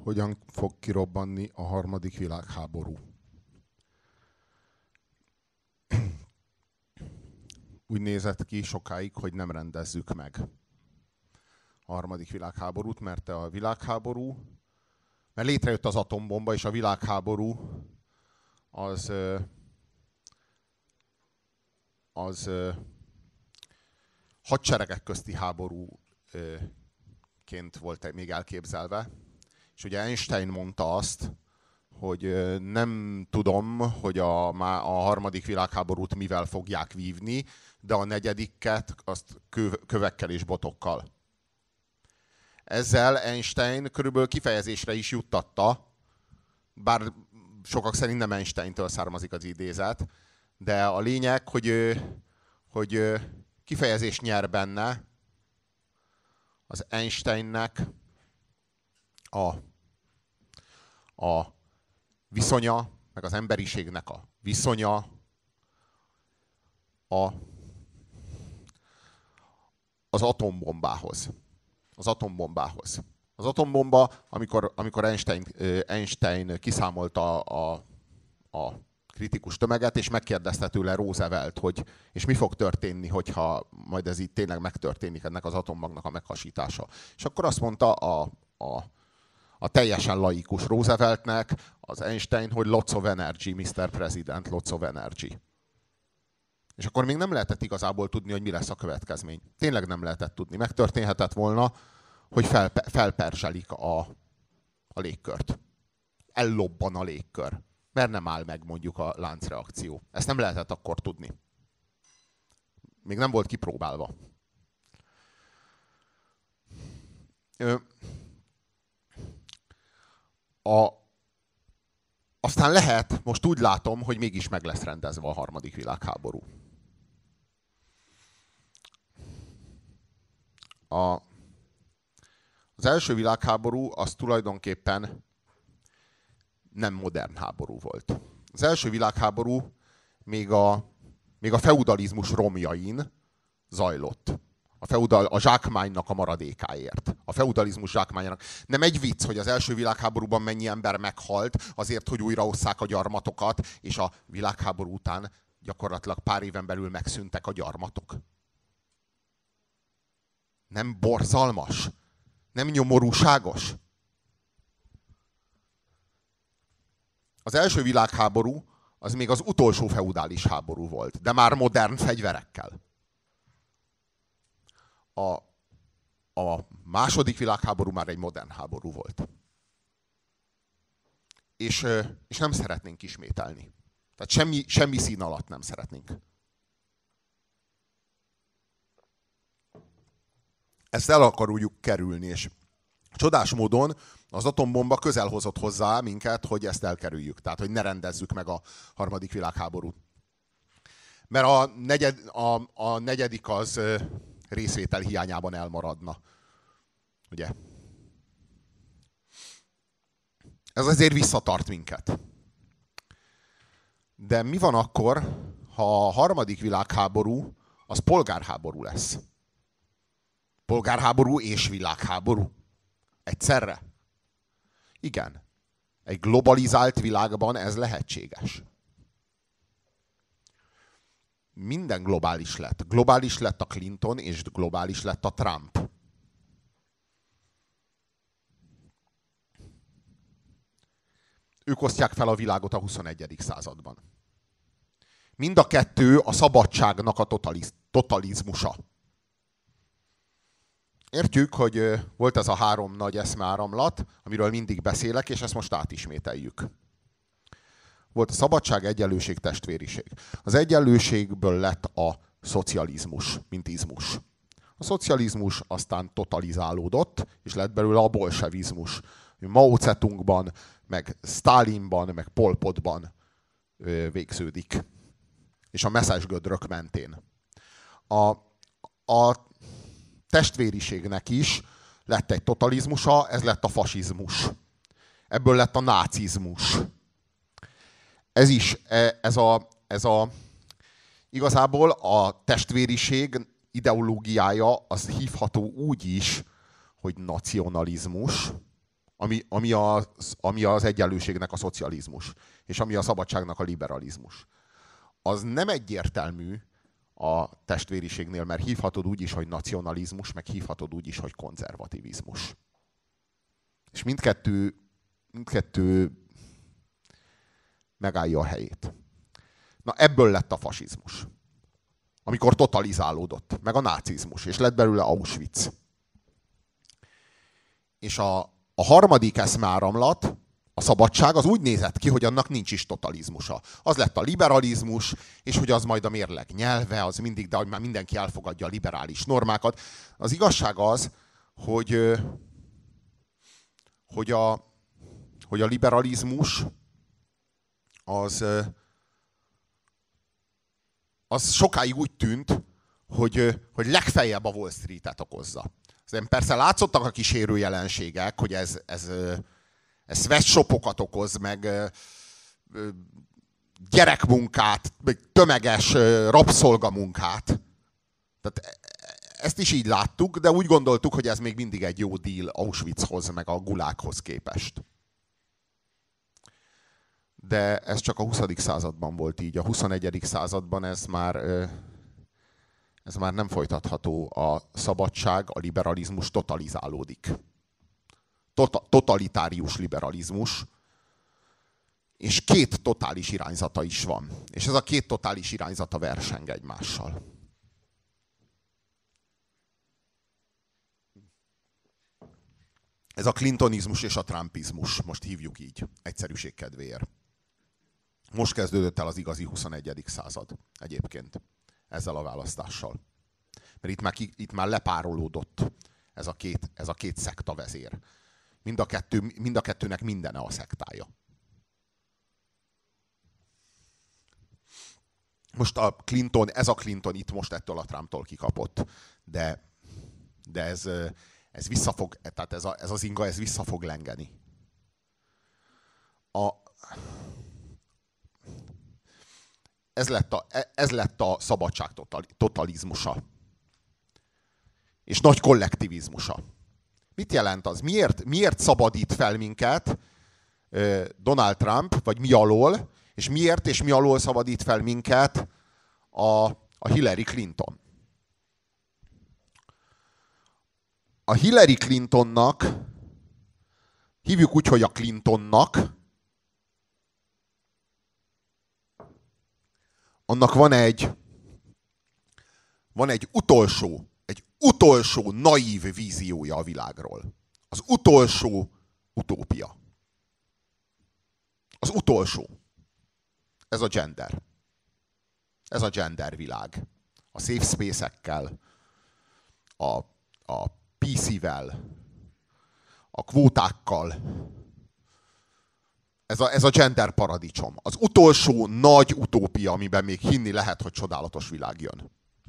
Hogyan fog kirobbanni a harmadik világháború? Úgy nézett ki sokáig, hogy nem rendezzük meg a harmadik világháborút, mert mert létrejött az atombomba, és a világháború az hadseregek közti háborúként volt még elképzelve. És ugye Einstein mondta azt, hogy nem tudom, hogy a harmadik világháborút mivel fogják vívni, de a negyediket azt kövekkel és botokkal. Ezzel Einstein körülbelül kifejezésre is juttatta, bár sokak szerint nem Einsteintől származik az idézet, de a lényeg, hogy kifejezést nyer benne az Einsteinnek a viszonya, meg az emberiségnek a viszonya az atombombához. Az atombomba, amikor Einstein kiszámolta a kritikus tömeget, és megkérdezte tőle Roosevelt, hogy és mi fog történni, hogyha majd ez így tényleg megtörténik, ennek az atommagnak a meghasítása. És akkor azt mondta a teljesen laikus Rooseveltnek az Einstein, hogy lots of energy, Mr. President, lots of energy. És akkor még nem lehetett igazából tudni, hogy mi lesz a következmény. Tényleg nem lehetett tudni. Megtörténhetett volna, hogy felperzselik a légkört. Ellobban a légkör. Mert nem áll meg mondjuk a láncreakció. Ezt nem lehetett akkor tudni. Még nem volt kipróbálva. Aztán lehet, most úgy látom, hogy mégis meg lesz rendezve a harmadik világháború. Az első világháború az tulajdonképpen nem modern háború volt. Az első világháború még a feudalizmus romjain zajlott. A zsákmánynak a maradékáért. A feudalizmus zsákmányának. Nem egy vicc, hogy az első világháborúban mennyi ember meghalt azért, hogy újraosszák a gyarmatokat, és a világháború után gyakorlatilag pár éven belül megszűntek a gyarmatok. Nem borzalmas? Nem nyomorúságos? Az első világháború az még az utolsó feudális háború volt, de már modern fegyverekkel. A második világháború már egy modern háború volt. És nem szeretnénk ismételni. Tehát semmi szín alatt nem szeretnénk. Ezt el akarjuk kerülni, és csodás módon az atombomba közel hozott hozzá minket, hogy ezt elkerüljük. Tehát, hogy ne rendezzük meg a harmadik világháborút. Mert a negyedik az részvétel hiányában elmaradna. Ugye? Ez azért visszatart minket. De mi van akkor, ha a harmadik világháború az polgárháború lesz? Polgárháború és világháború. Egyszerre? Igen. Egy globalizált világban ez lehetséges. Minden globális lett. Globális lett a Clinton, és globális lett a Trump. Ők osztják fel a világot a 21. században. Mind a kettő a szabadságnak a totalizmusa. Értjük, hogy volt ez a 3 nagy eszmeáramlat, amiről mindig beszélek, és ezt most átismételjük. Volt a szabadság, egyenlőség, testvériség. Az egyenlőségből lett a szocializmus, mint izmus. A szocializmus aztán totalizálódott, és lett belőle a bolsevizmus. Mao Zedongban, meg Stalinban, meg Pol Potban végződik. És a messzesgödrök mentén. A testvériségnek is lett egy totalizmusa, ez lett a fasizmus. Ebből lett a nácizmus. Igazából a testvériség ideológiája az hívható úgy is, hogy nacionalizmus, ami az egyenlőségnek a szocializmus, és ami a szabadságnak a liberalizmus. Az nem egyértelmű a testvériségnél, mert hívhatod úgy is, hogy nacionalizmus, meg hívhatod úgy is, hogy konzervativizmus. És mindkettő megállja a helyét. Na, ebből lett a fasizmus. Amikor totalizálódott, meg a nácizmus, és lett belőle Auschwitz. És a harmadik eszmeáramlat, a szabadság, az úgy nézett ki, hogy annak nincs is totalizmusa. Az lett a liberalizmus, és hogy az majd a mérleg nyelve, az mindig, de hogy már mindenki elfogadja a liberális normákat. Az igazság az, hogy a liberalizmus az sokáig úgy tűnt, hogy legfeljebb a Wall Street-et okozza. Persze látszottak a kísérő jelenségek, hogy ez sweatshopokat okoz, meg gyerekmunkát, meg tömeges rabszolgamunkát. Tehát ezt is így láttuk, de úgy gondoltuk, hogy ez még mindig egy jó deal Auschwitzhoz, meg a Gulaghoz képest. De ez csak a 20. században volt így. A 21. században ez már nem folytatható. A szabadság, a liberalizmus totalizálódik. Totalitárius liberalizmus. És két totális irányzata is van. És ez a két totális irányzata verseng egymással. Ez a clintonizmus és a trumpizmus. Most hívjuk így, egyszerűség kedvéért. Most kezdődött el az igazi 21. század egyébként ezzel a választással. Mert itt már lepárolódott ez a két szekta vezér. Mind a kettőnek mindene a szektája. Most ez a Clinton itt most ettől a Trumptól kikapott, de ez vissza fog, tehát ez az inga, ez vissza fog lengeni. Ez lett a szabadság totalizmusa. És nagy kollektivizmusa. Mit jelent az? Miért szabadít fel minket Donald Trump, vagy mi alól, és miért és mi alól szabadít fel minket a Hillary Clinton? A Hillary Clintonnak, hívjuk úgy, hogy a Clintonnak, annak van egy utolsó naív víziója a világról. Az utolsó utópia. Az utolsó. Ez a gender. Ez a gender világ. A safe space-ekkel, a PC-vel, a kvótákkal. Ez a gender paradicsom. Az utolsó nagy utópia, amiben még hinni lehet, hogy csodálatos világ jön.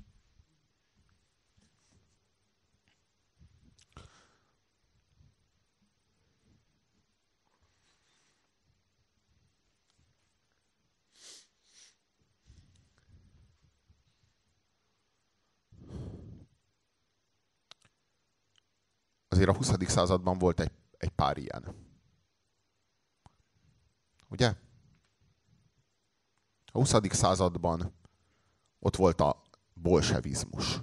Azért a 20. században volt egy pár ilyen. Ugye? A 20. században ott volt a bolsevizmus.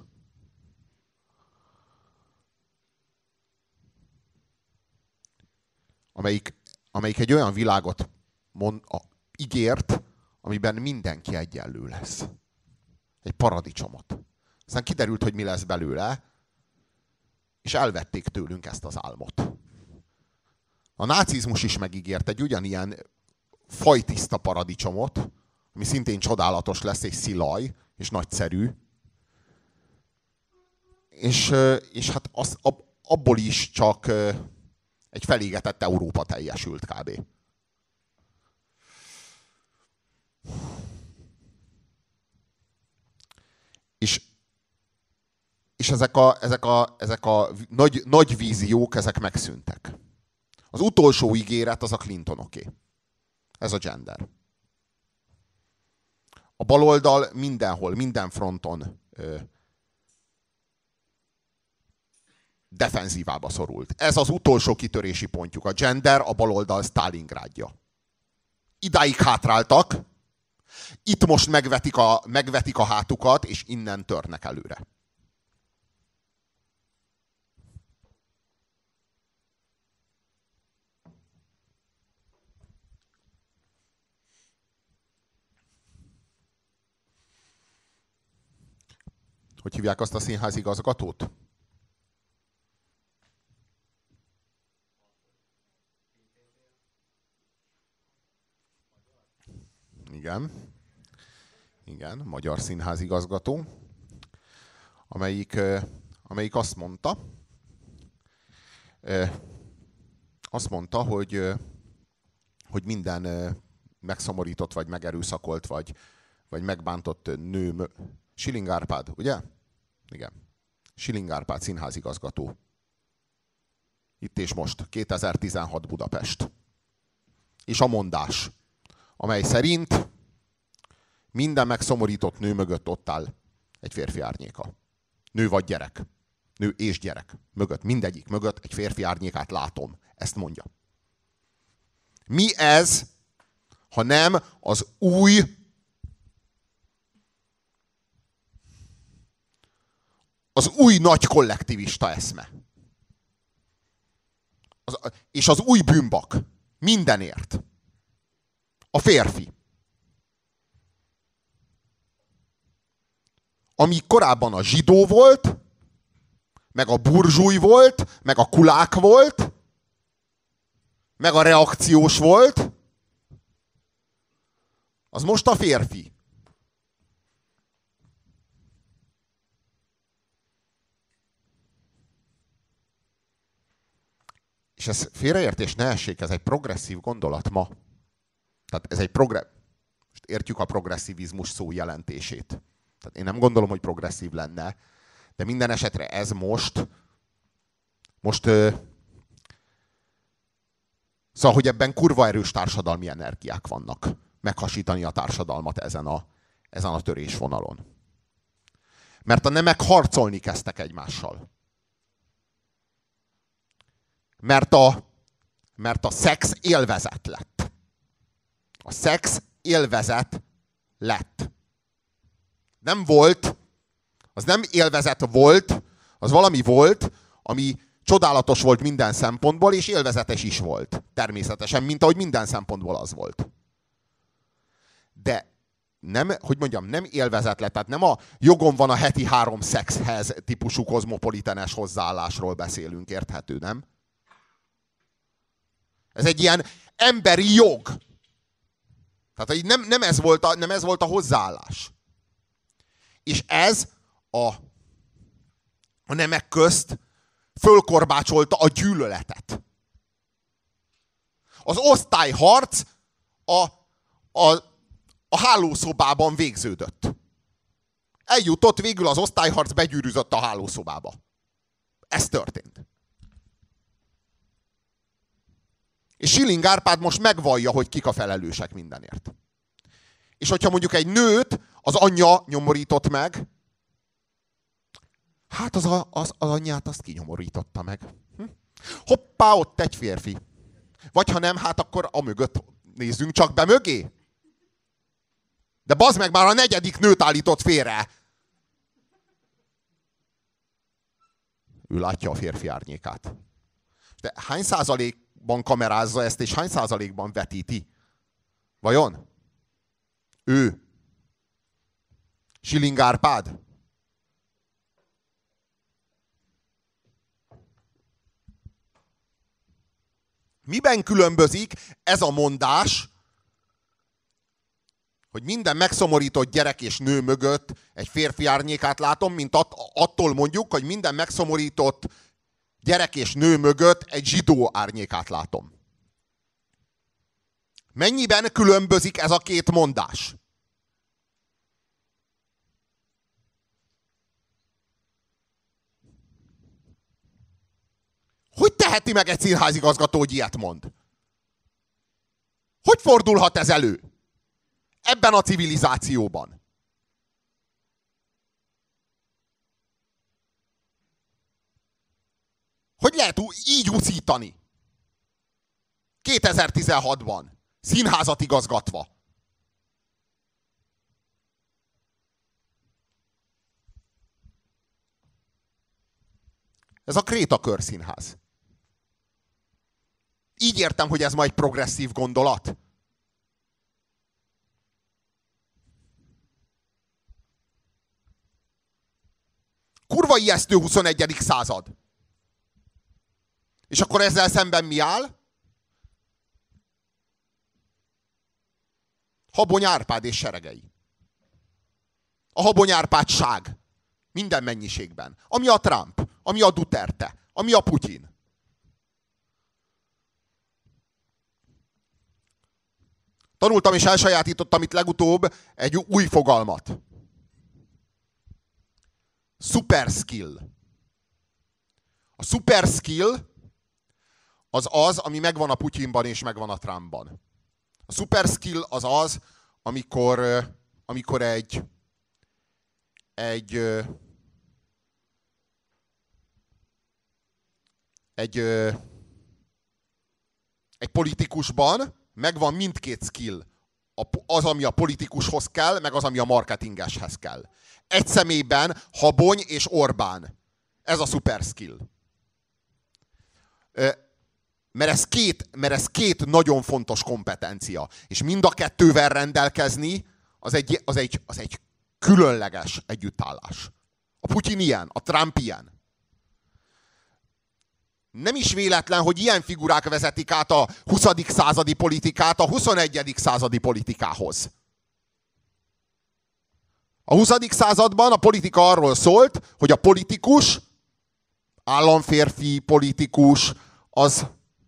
Amelyik egy olyan világot ígért, amiben mindenki egyenlő lesz. Egy paradicsomot. Aztán kiderült, hogy mi lesz belőle, és elvették tőlünk ezt az álmot. A nácizmus is megígért egy ugyanilyen fajtiszta paradicsomot, ami szintén csodálatos lesz, és szilaj, és nagyszerű. És hát abból is csak egy felégetett Európa teljesült kb. És ezek a nagy víziók, ezek megszűntek. Az utolsó ígéret az a Clintonoké. Ez a gender. A baloldal mindenhol, minden fronton defenzívába szorult. Ez az utolsó kitörési pontjuk. A gender a baloldal Sztálingrádja. Idáig hátráltak, itt most megvetik a hátukat, és innen törnek előre. Hogy hívják azt a színházigazgatót? Igen. Igen, magyar színházigazgató, amelyik azt mondta, hogy minden megszomorított, vagy megerőszakolt, vagy megbántott nő... Schilling Árpád, ugye? Igen. Schilling Árpád színházigazgató. Itt és most, 2016 Budapest. És a mondás, amely szerint minden megszomorított nő mögött ott áll egy férfi árnyéka. Nő vagy gyerek. Nő és gyerek. Mögött, mindegyik mögött egy férfi árnyékát látom. Ezt mondja. Mi ez, ha nem az új nagy kollektivista eszme. És az új bűnbak. Mindenért. A férfi. Ami korábban a zsidó volt, meg a burzsúj volt, meg a kulák volt, meg a reakciós volt, az most a férfi. És ez félreértés ne essék, ez egy progresszív gondolat ma. Tehát ez egy most értjük a progresszivizmus szó jelentését. Tehát én nem gondolom, hogy progresszív lenne, de minden esetre ez most szóval, hogy ebben kurva erős társadalmi energiák vannak. Meghasítani a társadalmat ezen a törésvonalon. Mert a nemek harcolni kezdtek egymással. Mert a szex élvezet lett. A szex élvezet lett. Nem volt, az nem élvezet volt, az valami volt, ami csodálatos volt minden szempontból, és élvezetes is volt. Természetesen, mint ahogy minden szempontból az volt. De nem, hogy mondjam, nem élvezet lett, tehát nem a jogom van a heti 3 szexhez típusú kozmopolitenes hozzáállásról beszélünk, érthető, nem? Ez egy ilyen emberi jog. Tehát nem ez volt a hozzáállás. És ez a nemek közt fölkorbácsolta a gyűlöletet. Az osztályharc a hálószobában végződött. Eljutott végül az osztályharc, begyűrűzött a hálószobába. Ez történt. És Schilling Árpád most megvallja, hogy kik a felelősek mindenért. És hogyha mondjuk egy nőt az anyja nyomorított meg, hát az anyját azt kinyomorította meg. Hoppá, ott egy férfi. Vagy ha nem, hát akkor amögött nézzünk csak be mögé. De bazd meg, már a 4. nőt állított félre. Ő látja a férfi árnyékát. De hány százalékban kamerázza ezt, és hány százalékban vetíti? Vajon? Ő. Schilling Árpád. Miben különbözik ez a mondás, hogy minden megszomorított gyerek és nő mögött egy férfi árnyékát látom, mint attól mondjuk, hogy minden megszomorított gyerek és nő mögött egy zsidó árnyékát látom. Mennyiben különbözik ez a két mondás? Hogy teheti meg egy színházigazgató, hogy ilyet mond? Hogy fordulhat ez elő? Ebben a civilizációban. Hogy lehet így úszítani? 2016-ban. Színházat igazgatva. Ez a Kréta Körszínház. Így értem, hogy ez ma egy progresszív gondolat. Kurva ijesztő 21. század. És akkor ezzel szemben mi áll? Habony Árpád és seregei. A Habony Árpádság. Minden mennyiségben. Ami a Trump, ami a Duterte, ami a Putyin. Tanultam és elsajátítottam itt legutóbb egy új fogalmat. Super skill. A super skill az az, ami megvan a Putyinban és megvan a Trumpban. A super skill az az, amikor egy politikusban megvan mindkét skill. Az, ami a politikushoz kell, meg az, ami a marketingeshez kell. Egy személyben Habony és Orbán. Ez a super skill. Mert ez két nagyon fontos kompetencia. És mind a kettővel rendelkezni, az egy különleges együttállás. A Putyin ilyen, a Trump ilyen. Nem is véletlen, hogy ilyen figurák vezetik át a 20. századi politikát a 21. századi politikához. A 20. században a politika arról szólt, hogy a politikus, államférfi politikus, az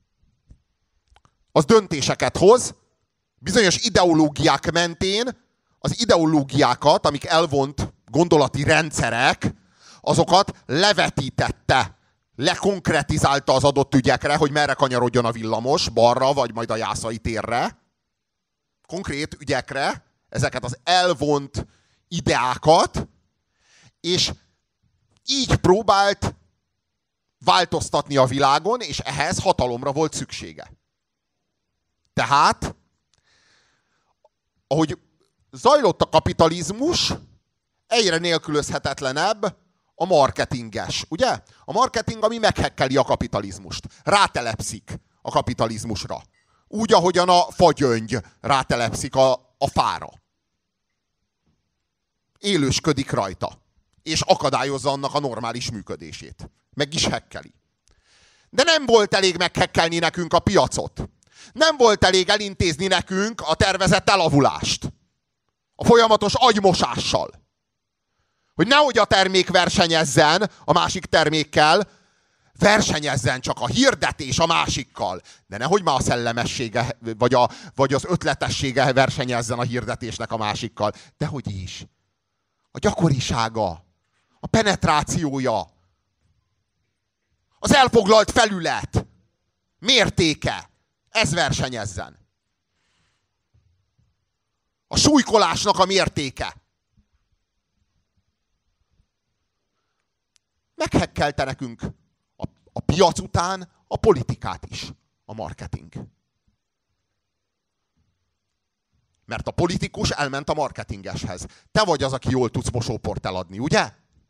döntéseket hoz, bizonyos ideológiák mentén, az ideológiákat, amik elvont gondolati rendszerek, azokat levetítette, lekonkretizálta az adott ügyekre, hogy merre kanyarodjon a villamos, balra, vagy majd a Jászai térre. Konkrét ügyekre, ezeket az elvont ideákat, és így próbált változtatni a világon, és ehhez hatalomra volt szüksége. Tehát, ahogy zajlott a kapitalizmus, egyre nélkülözhetetlenebb a marketinges, ugye? A marketing, ami meghekkeli a kapitalizmust. Rátelepszik a kapitalizmusra. Úgy, ahogyan a fagyöngy rátelepszik a fára. Élősködik rajta. És akadályozza annak a normális működését. Meg is hekkeli. De nem volt elég meghekkelni nekünk a piacot. Nem volt elég elintézni nekünk a tervezett elavulást. A folyamatos agymosással. Hogy nehogy a termék versenyezzen a másik termékkel, versenyezzen csak a hirdetés a másikkal. De nehogy már a szellemessége, vagy az ötletessége versenyezzen a hirdetésnek a másikkal. Dehogy is. A gyakorisága, a penetrációja, az elfoglalt felület, mértéke, ez versenyezzen. A súlykolásnak a mértéke. Meghekkelte nekünk a piac után a politikát is, a marketing. Mert a politikus elment a marketingeshez. Te vagy az, aki jól tudsz mosóport eladni, ugye?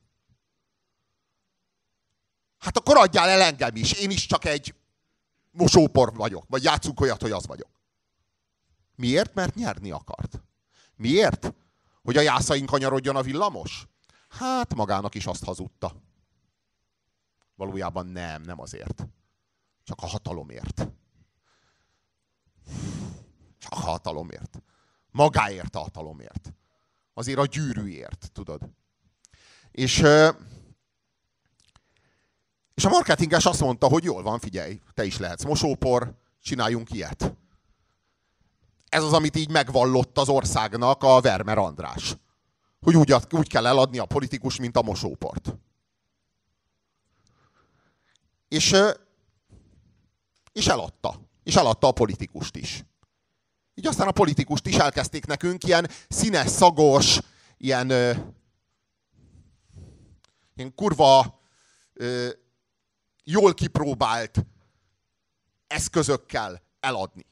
Hát akkor adjál el engem is. Én is csak egy mosópor vagyok. Vagy játszunk olyat, hogy az vagyok. Miért? Mert nyerni akart. Miért? Hogy a Jászain kanyarodjon a villamos? Hát magának is azt hazudta. Valójában nem azért. Csak a hatalomért. Csak a hatalomért. Magáért a hatalomért. Azért a gyűrűért, tudod. És a marketinges azt mondta, hogy jól van, figyelj, te is lehetsz mosópor, csináljunk ilyet. Ez az, amit így megvallott az országnak a Vermer András. Hogy úgy kell eladni a politikus, mint a mosóport. És eladta. És eladta a politikust is. Így aztán a politikust is elkezdték nekünk ilyen színes, szagos, ilyen kurva jól kipróbált eszközökkel eladni.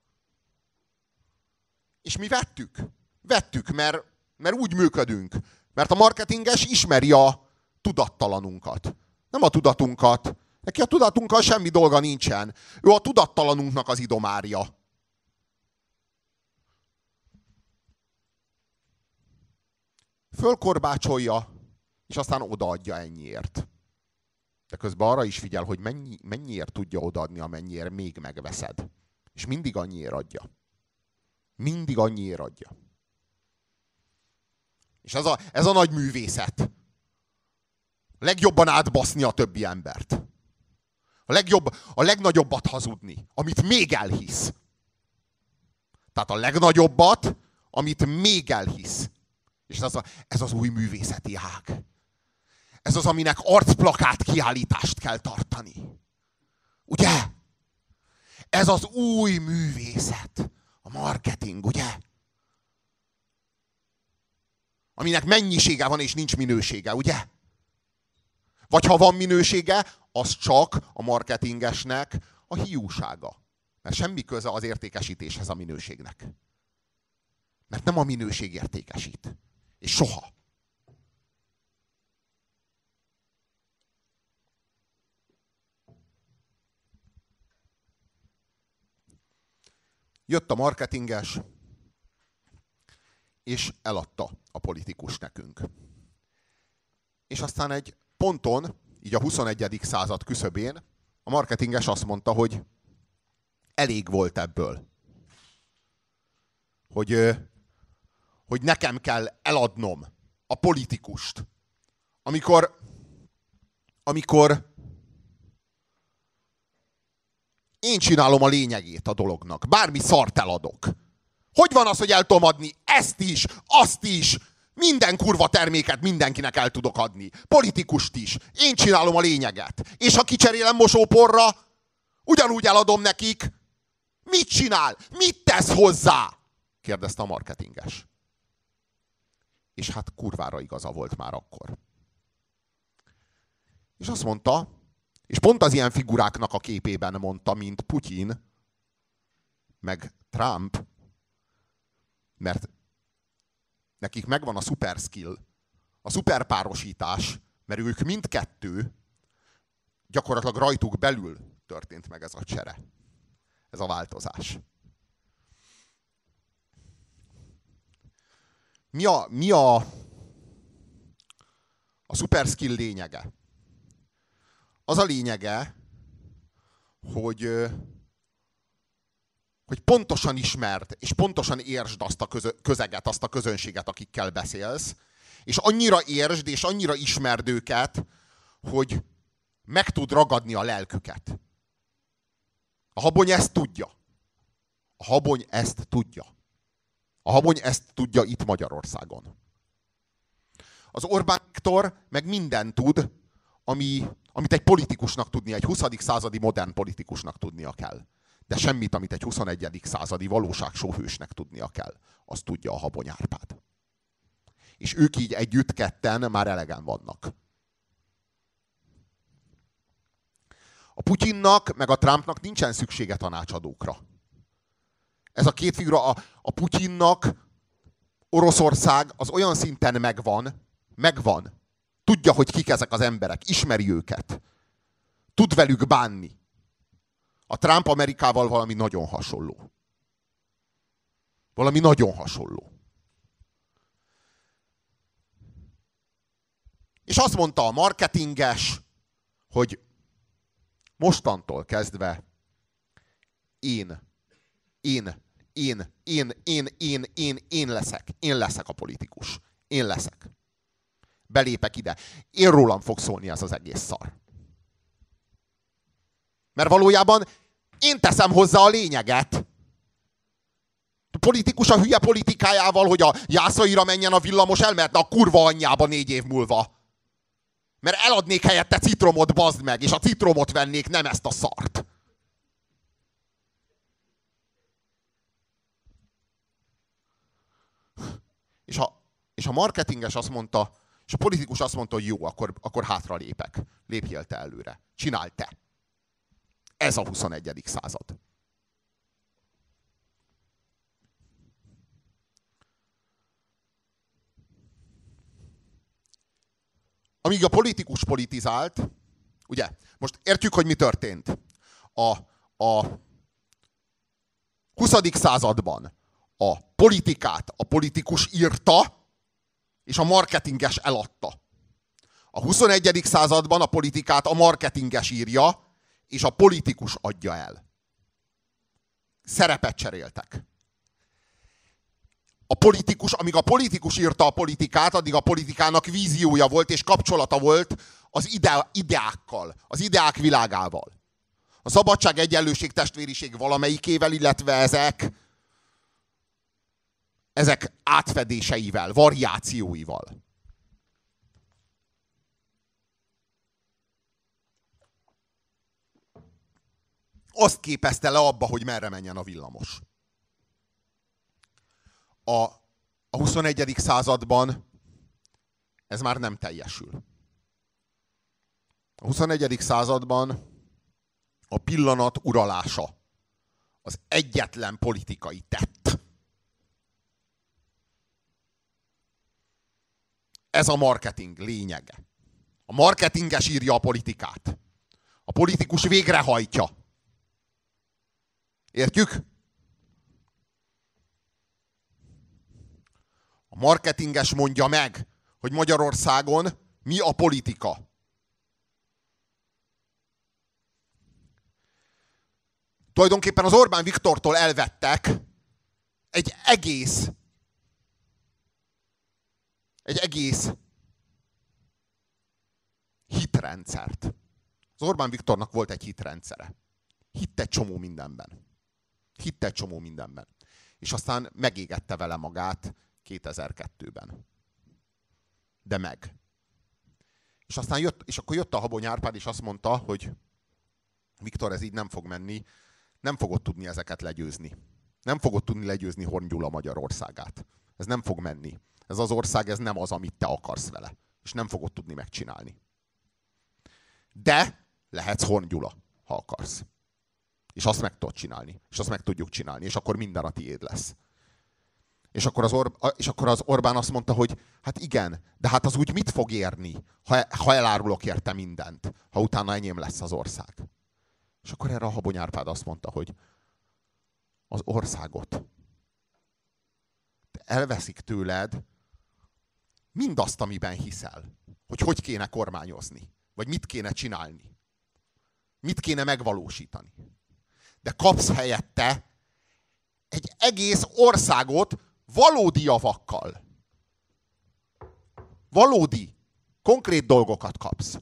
És mi vettük. Vettük, mert úgy működünk. Mert a marketinges ismeri a tudattalanunkat. Nem a tudatunkat. Neki a tudatunkkal semmi dolga nincsen. Ő a tudattalanunknak az idomárja. Fölkorbácsolja, és aztán odaadja ennyiért. De közben arra is figyel, hogy mennyiért tudja odaadni, amennyiért még megveszed. És mindig annyiért adja. Mindig annyiért adja. És ez a nagy művészet. A legjobban átbaszni a többi embert. A legnagyobbat hazudni, amit még elhisz. Tehát a legnagyobbat, amit még elhisz. És ez az új művészeti ág. Ez az, aminek arcplakát kiállítást kell tartani. Ugye? Ez az új művészet. A marketing, ugye? Aminek mennyisége van és nincs minősége, ugye? Vagy ha van minősége, az csak a marketingesnek a hiúsága. Mert semmi köze az értékesítéshez a minőségnek. Mert nem a minőség értékesít. És soha. Jött a marketinges, és eladta a politikus nekünk. És aztán egy ponton, így a 21. század küszöbén, a marketinges azt mondta, hogy elég volt ebből. Hogy nekem kell eladnom a politikust. Amikor én csinálom a lényegét a dolognak. Bármi szart eladok. Hogy van az, hogy el tudom adni ezt is, azt is, minden kurva terméket mindenkinek el tudok adni. Politikust is. Én csinálom a lényeget. És ha kicserélem mosóporra, ugyanúgy eladom nekik. Mit csinál? Mit tesz hozzá? Kérdezte a marketinges. És hát kurvára igaza volt már akkor. És azt mondta, és pont az ilyen figuráknak a képében mondta, mint Putyin, meg Trump, mert nekik megvan a szuper skill, a szuperpárosítás, mert ők mindkettő, gyakorlatilag rajtuk belül történt meg ez a csere. Ez a változás. Mi a szuper skill lényege? Az a lényege, hogy pontosan ismerd, és pontosan értsd azt a közeget, azt a közönséget, akikkel beszélsz, és annyira értsd, és annyira ismerd őket, hogy meg tud ragadni a lelküket. A habony ezt tudja. A habony ezt tudja. A habony ezt tudja itt Magyarországon. Az Orbán Viktor meg mindent tud, amit egy politikusnak tudnia, egy 20. századi modern politikusnak tudnia kell. De semmit, amit egy 21. századi valóságsóhősnek tudnia kell. Azt tudja a Habony Árpád. És ők így együtt ketten már elegen vannak. A Putyinnak meg a Trumpnak nincsen szüksége tanácsadókra. Ez a két figura, a Putyinnak Oroszország az olyan szinten megvan. Tudja, hogy kik ezek az emberek, ismeri őket. Tud velük bánni. A Trump Amerikával valami nagyon hasonló. Valami nagyon hasonló. És azt mondta a marketinges, hogy mostantól kezdve én leszek a politikus. Én leszek. Belépek ide. Én rólam fog szólni ez az egész szar. Mert valójában én teszem hozzá a lényeget. A politikus a hülye politikájával, hogy a Jászaira menjen a villamos, elmehetne a kurva anyjába 4 év múlva. Mert eladnék helyette citromot, bazd meg, és a citromot vennék, nem ezt a szart. És a marketinges azt mondta, És a politikus azt mondta, hogy jó, akkor hátra lépek. Lépjél te előre. Csináld te. Ez a 21. század. Amíg a politikus politizált, ugye, most értjük, hogy mi történt. A 20. században a politikát a politikus írta, és a marketinges eladta. A 21. században a politikát a marketinges írja, és a politikus adja el. Szerepet cseréltek. Amíg a politikus írta a politikát, addig a politikának víziója volt, és kapcsolata volt az ideákkal, az ideák világával. A szabadság, egyenlőség, testvériség valamelyikével, illetve ezek átfedéseivel, variációival. Azt képezte le abba, hogy merre menjen a villamos. A 21. században ez már nem teljesül. A 21. században a pillanat uralása az egyetlen politikai tett. Ez a marketing lényege. A marketinges írja a politikát. A politikus végrehajtja. Értjük? A marketinges mondja meg, hogy Magyarországon mi a politika. Tulajdonképpen az Orbán Viktortól elvettek egy egész hitrendszert. Az Orbán Viktornak volt egy hitrendszere. Hitt egy csomó mindenben. És aztán megégette vele magát 2002-ben. De meg. És aztán akkor jött a Habony Árpád, és azt mondta, hogy Viktor, ez így nem fog menni, nem fogod tudni ezeket legyőzni. Nem fogod tudni legyőzni Horn Gyula Magyarországát. Ez nem fog menni. Ez az ország, ez nem az, amit te akarsz vele. És nem fogod tudni megcsinálni. De lehetsz Horn Gyula, ha akarsz. És azt meg tudod csinálni. És azt meg tudjuk csinálni. És akkor minden a tiéd lesz. És akkor az Orbán azt mondta, hogy hát igen, de hát az úgy mit fog érni, ha elárulok érte mindent, ha utána enyém lesz az ország. És akkor erre a Habony Árpád azt mondta, hogy az országot elveszik tőled mindazt, amiben hiszel. Hogy kéne kormányozni. Vagy mit kéne csinálni. Mit kéne megvalósítani. De kapsz helyette egy egész országot valódi javakkal. Valódi, konkrét dolgokat kapsz.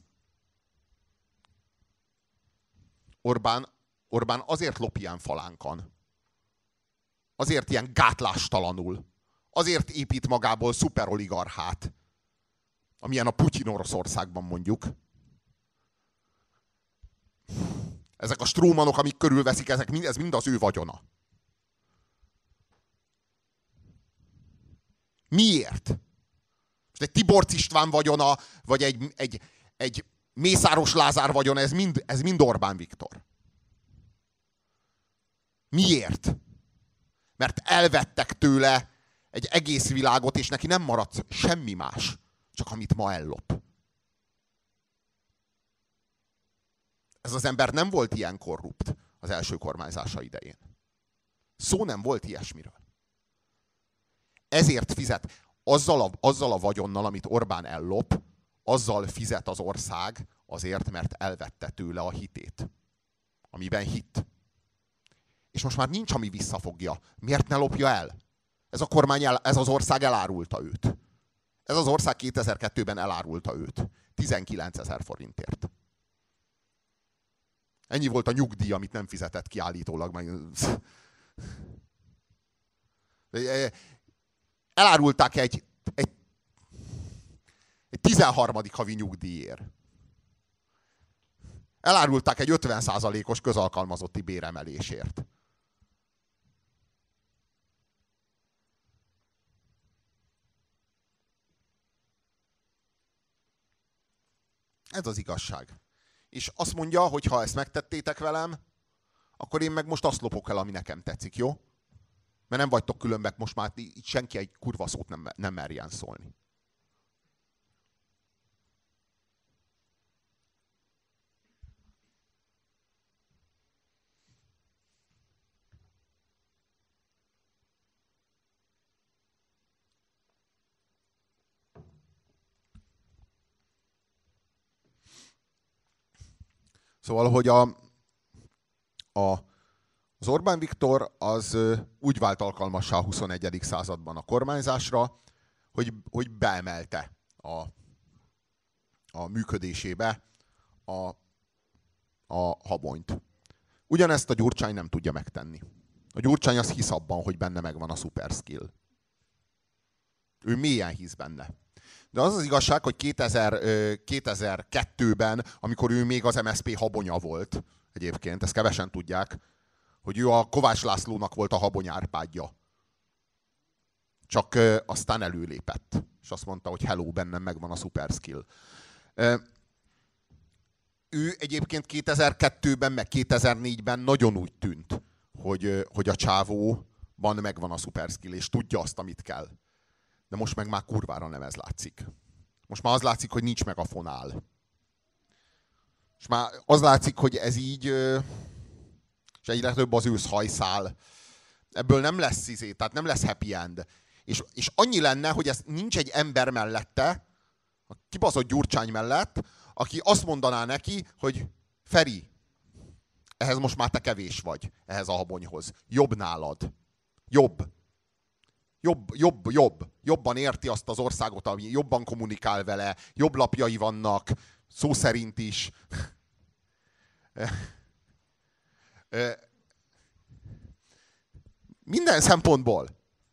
Orbán azért lop ilyen falánkan. Azért ilyen gátlástalanul. Azért épít magából szuperoligarchát. Amilyen a Putyin Oroszországban mondjuk. Ezek a strómanok, amik körülveszik, ez mind az ő vagyona. Miért? Most egy Tiborcs István vagyona, vagy egy Mészáros Lázár vagyona, ez mind Orbán Viktor. Miért? Mert elvettek tőle egy egész világot, és neki nem maradt semmi más, csak amit ma ellop. Ez az ember nem volt ilyen korrupt az első kormányzása idején. Szó nem volt ilyesmiről. Ezért fizet. Azzal a vagyonnal, amit Orbán ellop, azzal fizet az ország azért, mert elvette tőle a hitét. Amiben hitt. És most már nincs, ami visszafogja. Miért ne lopja el? Ez az ország elárulta őt. Ez az ország 2002-ben elárulta őt. 19 000 forintért. Ennyi volt a nyugdíj, amit nem fizetett ki állítólag. Elárulták egy 13. havi nyugdíjért. Elárulták egy 50%-os közalkalmazotti béremelésért. Ez az igazság. És azt mondja, hogy ha ezt megtettétek velem, akkor én meg most azt lopok el, ami nekem tetszik, jó? Mert nem vagytok különbek, most már itt senki egy kurva szót nem merjen szólni. Szóval, hogy az Orbán Viktor az úgy vált alkalmassá a 21. században a kormányzásra, hogy beemelte a működésébe a habonyt. Ugyanezt a Gyurcsány nem tudja megtenni. A Gyurcsány az hisz abban, hogy benne megvan a super skill. Ő mélyen hisz benne. De az az igazság, hogy 2002-ben, amikor ő még az MSZP habonya volt, egyébként, ezt kevesen tudják, hogy ő a Kovács Lászlónak volt a habony Árpádja. Csak aztán előlépett. És azt mondta, hogy hello, bennem megvan a super skill. Ő egyébként 2002-ben, meg 2004-ben nagyon úgy tűnt, hogy a csávóban megvan a super skill, és tudja azt, amit kell. De most meg már kurvára nem ez látszik. Most már az látszik, hogy nincs meg a fonál. És már az látszik, hogy ez így, és egyre több az ősz hajszál. Ebből nem lesz tehát nem lesz happy end. És annyi lenne, hogy ez nincs egy ember mellette, a kibaszott Gyurcsány mellett, aki azt mondaná neki, hogy Feri, ehhez most már te kevés vagy, ehhez a habonyhoz. Jobb nálad. Jobb. Jobban érti azt az országot, ami jobban kommunikál vele, jobb lapjai vannak, szó szerint is. Minden szempontból.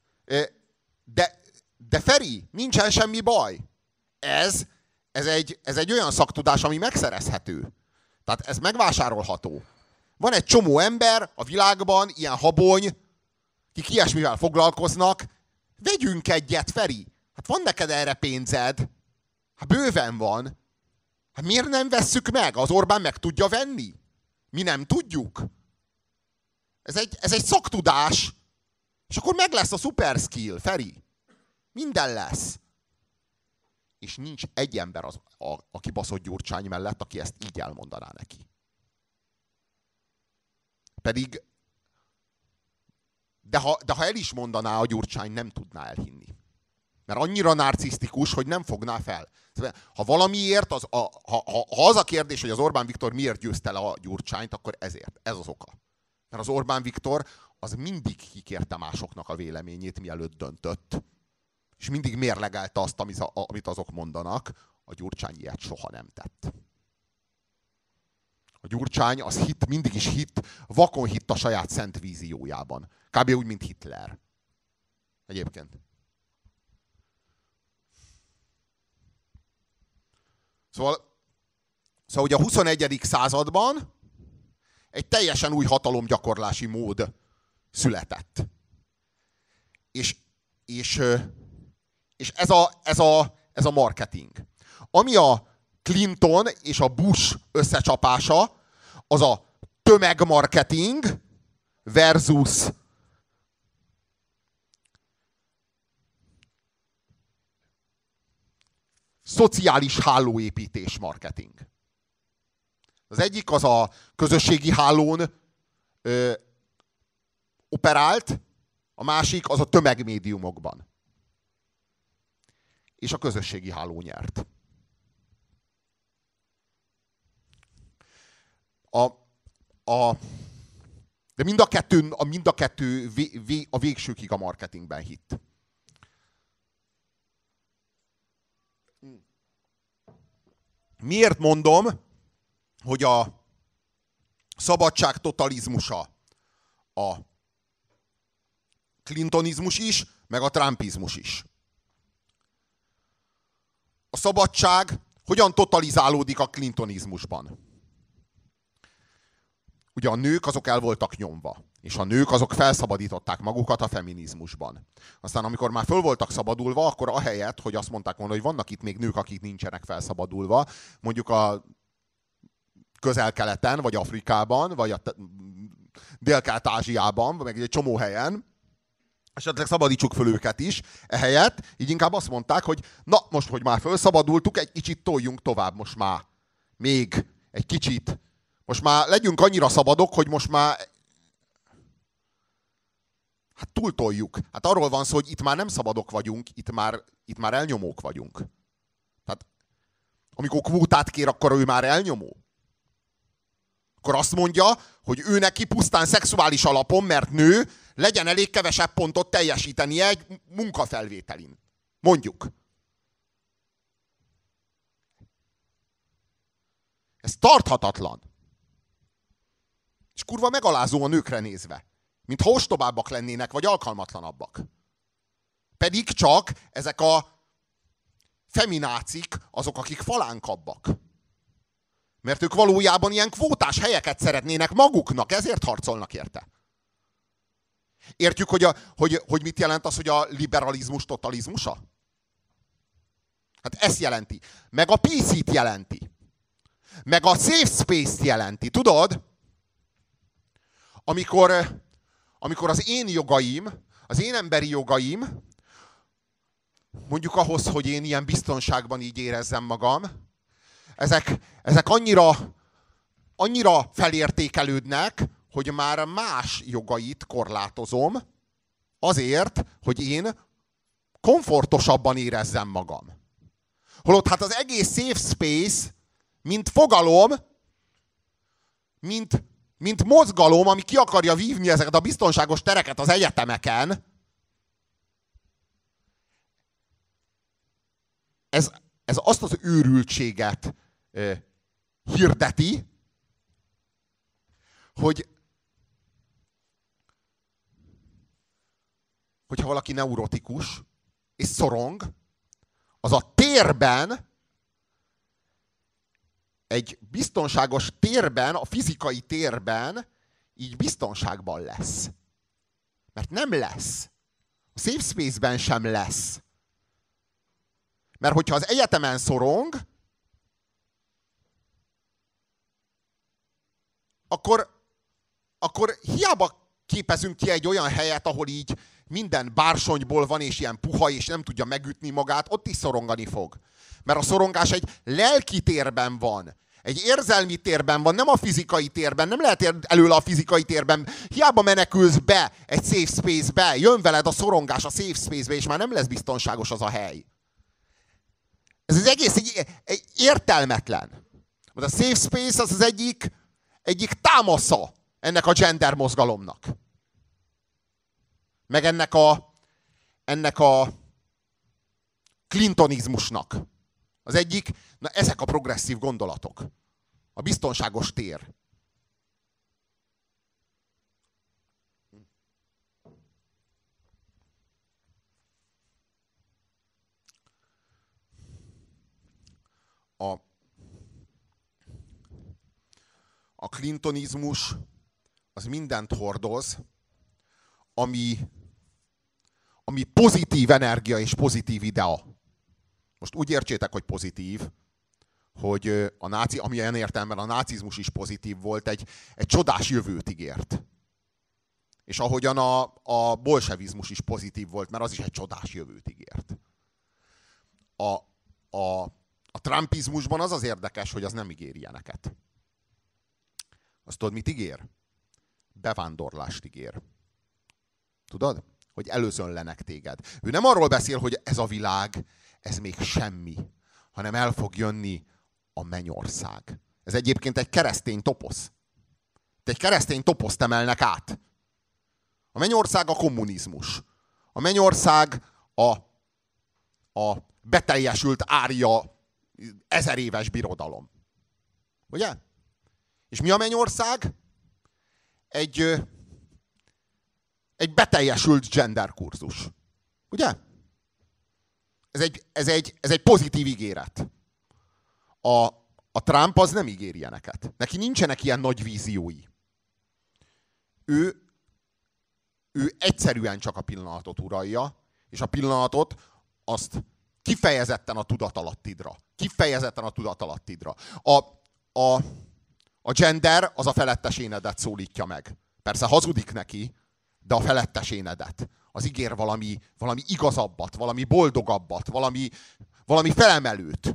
De Feri, nincsen semmi baj. Ez egy olyan szaktudás, ami megszerezhető. Tehát ez megvásárolható. Van egy csomó ember a világban, ilyen habony, kik ilyesmivel foglalkoznak. Vegyünk egyet, Feri. Hát van neked erre pénzed. Hát bőven van. Hát miért nem vesszük meg? Az Orbán meg tudja venni? Mi nem tudjuk. Ez egy szaktudás. És akkor meg lesz a super skill, Feri. Minden lesz. És nincs egy ember a kibaszott Gyurcsány mellett, aki ezt így elmondaná neki. Pedig de ha el is mondaná, a Gyurcsány nem tudná elhinni. Mert annyira narcisztikus, hogy nem fogná fel. Ha valamiért, ha az a kérdés, hogy az Orbán Viktor miért győzte le a Gyurcsányt, akkor ezért. Ez az oka. Mert az Orbán Viktor az mindig kikérte másoknak a véleményét, mielőtt döntött. És mindig mérlegelte azt, amit azok mondanak. A Gyurcsány ilyet soha nem tett. A Gyurcsány az mindig is vakon hitt a saját szent víziójában. Kb. Úgy, mint Hitler. Egyébként. Szóval ugye a 21. században egy teljesen új hatalomgyakorlási mód született. És ez a marketing. Ami a Clinton és a Bush összecsapása, az a tömegmarketing versus szociális hálóépítés marketing. Az egyik az a közösségi hálón operált, a másik az a tömegmédiumokban. És a közösségi háló nyert. De mind a kettő a végsőkig a marketingben hitt. Miért mondom, hogy a szabadság totalizmusa a clintonizmus is, meg a trumpizmus is? A szabadság hogyan totalizálódik a clintonizmusban? Ugye a nők azok el voltak nyomva. És a nők azok felszabadították magukat a feminizmusban. Aztán amikor már föl voltak szabadulva, akkor ahelyett, hogy azt mondták volna, hogy vannak itt még nők, akik nincsenek felszabadulva, mondjuk a Közel-Keleten, vagy Afrikában, vagy a Dél-Kelet-Ázsiában, meg egy csomó helyen, esetleg szabadítsuk föl őket is, ehelyett így inkább azt mondták, hogy na, most, hogy már felszabadultuk, egy kicsit toljunk tovább most már. Még egy kicsit. Most már legyünk annyira szabadok, hogy most már hát túltoljuk. Hát arról van szó, hogy itt már nem szabadok vagyunk, itt már elnyomók vagyunk. Tehát amikor kvótát kér, akkor ő már elnyomó. Akkor azt mondja, hogy ő neki pusztán szexuális alapon, mert nő, legyen elég kevesebb pontot teljesítenie egy munkafelvételin. Mondjuk. Ez tarthatatlan. És kurva megalázó a nőkre nézve. Mintha ostobábbak lennének, vagy alkalmatlanabbak. Pedig csak ezek a feminácik azok, akik falánkabbak. Mert ők valójában ilyen kvótás helyeket szeretnének maguknak, ezért harcolnak érte. Értjük, hogy mit jelent az, hogy a liberalizmus totalizmusa? Hát ezt jelenti. Meg a PC-t jelenti. Meg a safe space-t jelenti. Tudod? Amikor az én jogaim, az én emberi jogaim, mondjuk ahhoz, hogy én ilyen biztonságban így érezzem magam, ezek annyira felértékelődnek, hogy már más jogait korlátozom azért, hogy én komfortosabban érezzem magam. Holott hát az egész safe space, mint fogalom, mint mozgalom, ami ki akarja vívni ezeket a biztonságos tereket az egyetemeken, ez azt az őrültséget hirdeti, hogyha valaki neurotikus és szorong, az a térben, egy biztonságos térben, a fizikai térben így biztonságban lesz. Mert nem lesz. A safe space-ben sem lesz. Mert hogyha az egyetemen szorong, akkor hiába képezünk ki egy olyan helyet, ahol így minden bársonyból van, és ilyen puha, és nem tudja megütni magát, ott is szorongani fog. Mert a szorongás egy lelki térben van. Egy érzelmi térben van, nem a fizikai térben, nem lehet előle a fizikai térben. Hiába menekülsz be egy safe space-be, jön veled a szorongás a safe space-be, és már nem lesz biztonságos az a hely. Ez az egész egy értelmetlen. A safe space az egyik támasza ennek a gender mozgalomnak. Meg ennek a clintonizmusnak. Az egyik, na ezek a progresszív gondolatok. A biztonságos tér. A clintonizmus az mindent hordoz, ami pozitív energia és pozitív idea. Most úgy értsétek, hogy pozitív, hogy amilyen értelemben a nácizmus is pozitív volt, egy csodás jövőt ígért. És ahogyan a bolsevizmus is pozitív volt, mert az is egy csodás jövőt ígért. A trumpizmusban az érdekes, hogy az nem ígér ilyeneket. Azt tudod, mit ígér? Bevándorlást ígér. Tudod? Hogy előzönlenek téged. Ő nem arról beszél, hogy ez a világ, ez még semmi, hanem el fog jönni a mennyország. Ez egyébként egy keresztény toposz. Egy keresztény toposzt emelnek át. A mennyország a kommunizmus. A mennyország a beteljesült árja 1000 éves birodalom. Ugye? És mi a mennyország? Egy beteljesült gender kurzus. Ugye? Ez egy pozitív ígéret. A Trump az nem ígér ilyeneket. Neki nincsenek ilyen nagy víziói. Ő ő egyszerűen csak a pillanatot uralja, és a pillanatot azt kifejezetten a tudatalattidra. Kifejezetten a tudatalattidra. A gender az a felettesénedet szólítja meg. Persze hazudik neki, de a felettesénedet. Az ígér valami igazabbat, valami boldogabbat, valami felemelőt.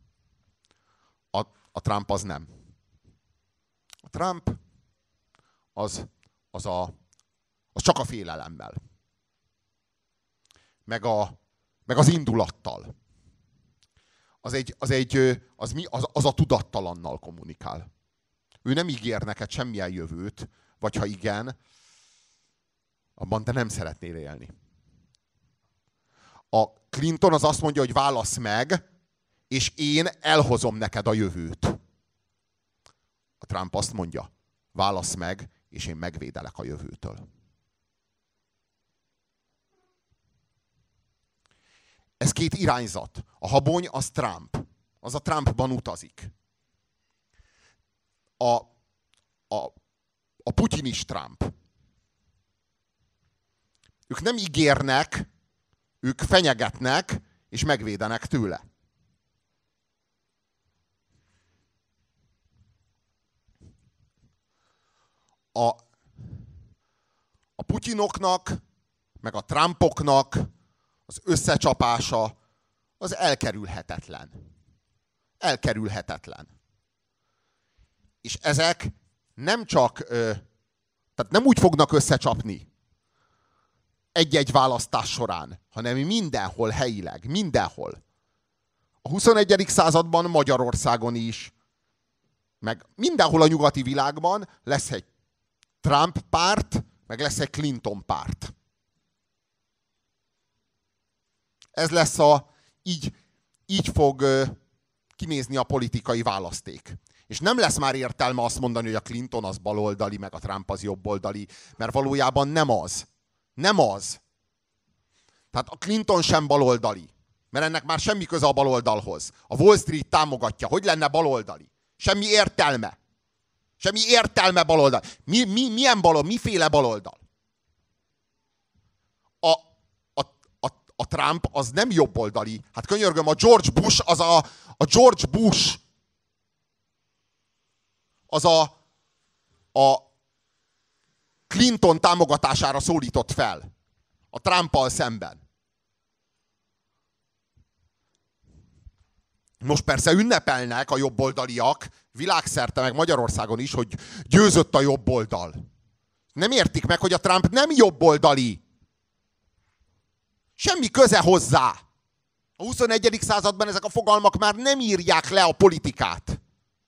A Trump az nem. A Trump az csak a félelemmel. Meg az indulattal. Az a tudattalannal kommunikál. Ő nem ígér neked semmilyen jövőt, vagy ha igen, abban te nem szeretnél élni. A Clinton az azt mondja, hogy válasz meg, és én elhozom neked a jövőt. A Trump azt mondja, válasz meg, és én megvédelek a jövőtől. Ez két irányzat. A habony az Trump. Az a Trumpban utazik. A Putyin is Trump. Ők nem ígérnek, ők fenyegetnek, és megvédenek tőle. A Putyinoknak, meg a Trumpoknak az összecsapása az elkerülhetetlen. Elkerülhetetlen. És ezek nem csak, tehát nem úgy fognak összecsapni egy-egy választás során, hanem mindenhol helyileg, mindenhol. A 21. században Magyarországon is, meg mindenhol a nyugati világban lesz egy Trump párt, meg lesz egy Clinton párt. Ez lesz így fog kinézni a politikai választék. És nem lesz már értelme azt mondani, hogy a Clinton az baloldali, meg a Trump az jobboldali, mert valójában nem az. Nem az. Tehát a Clinton sem baloldali, mert ennek már semmi köze a baloldalhoz. A Wall Street támogatja. Hogy lenne baloldali? Semmi értelme. Semmi értelme baloldal. Milyen baloldal? Miféle baloldal? A Trump az nem jobboldali. Hát könyörgöm, a George Bush a George Bush az a Clinton támogatására szólított fel. A Trumpal szemben. Most persze ünnepelnek a jobboldaliak világszerte, meg Magyarországon is, hogy győzött a jobboldal. Nem értik meg, hogy a Trump nem jobboldali. Semmi köze hozzá. A 21. században ezek a fogalmak már nem írják le a politikát.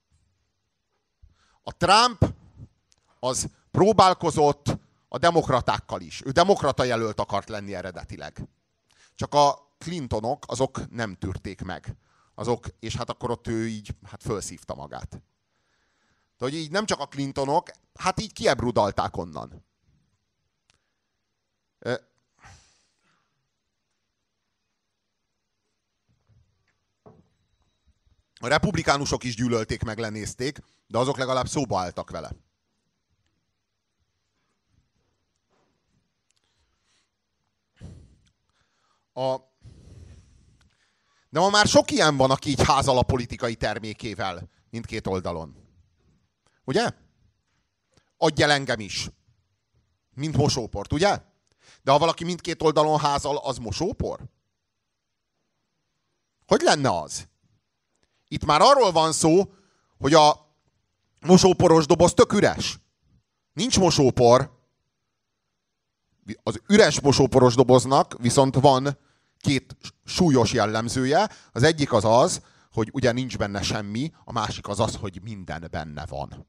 A Trump az próbálkozott a demokratákkal is. Ő demokrata jelölt akart lenni eredetileg. Csak a Clintonok, azok nem tűrték meg. És hát akkor ott ő így fölszívta magát. De hogy így nem csak a Clintonok, hát így kiebrudalták onnan. A republikánusok is gyűlölték, meg lenézték, de azok legalább szóba álltak vele. De ma már sok ilyen van, aki így házal a politikai termékével mindkét oldalon. Ugye? Adj el engem is. Mint mosóport, ugye? De ha valaki mindkét oldalon házal, az mosópor? Hogy lenne az? Itt már arról van szó, hogy a mosóporos doboz tök üres. Nincs mosópor. Az üres mosóporos doboznak viszont van két súlyos jellemzője. Az egyik az, hogy ugye nincs benne semmi, a másik az, hogy minden benne van.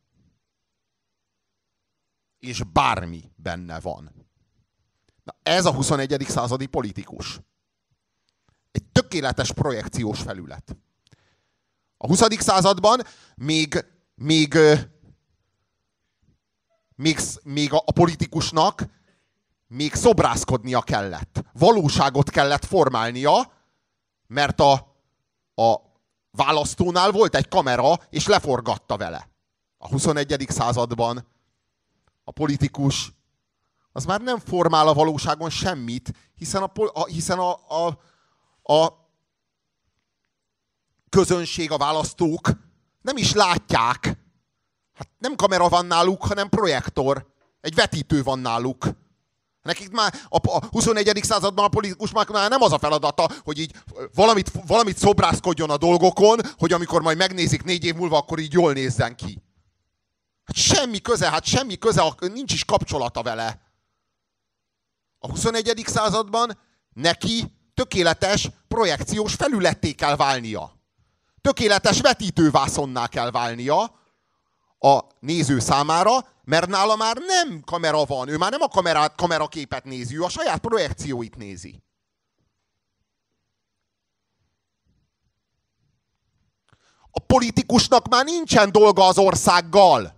És bármi benne van. Na, ez a 21. századi politikus. Egy tökéletes projekciós felület. A 20. században még a politikusnak még szobrászkodnia kellett. Valóságot kellett formálnia, mert a választónál volt egy kamera, és leforgatta vele. A 21. században a politikus az már nem formál a valóságon semmit, hiszen a közönség, a választók nem is látják. Hát nem kamera van náluk, hanem projektor. Egy vetítő van náluk. Nekik már a 21. században a politikusnak már nem az a feladata, hogy így valamit szobrászkodjon a dolgokon, hogy amikor majd megnézik 4 év múlva, akkor így jól nézzen ki. Hát semmi köze, nincs is kapcsolata vele. A 21. században neki tökéletes projekciós felületté kell válnia. Tökéletes vetítővászonná kell válnia a néző számára, mert nála már nem kamera van, ő már nem a kameraképet nézi, ő a saját projekcióit nézi. A politikusnak már nincsen dolga az országgal.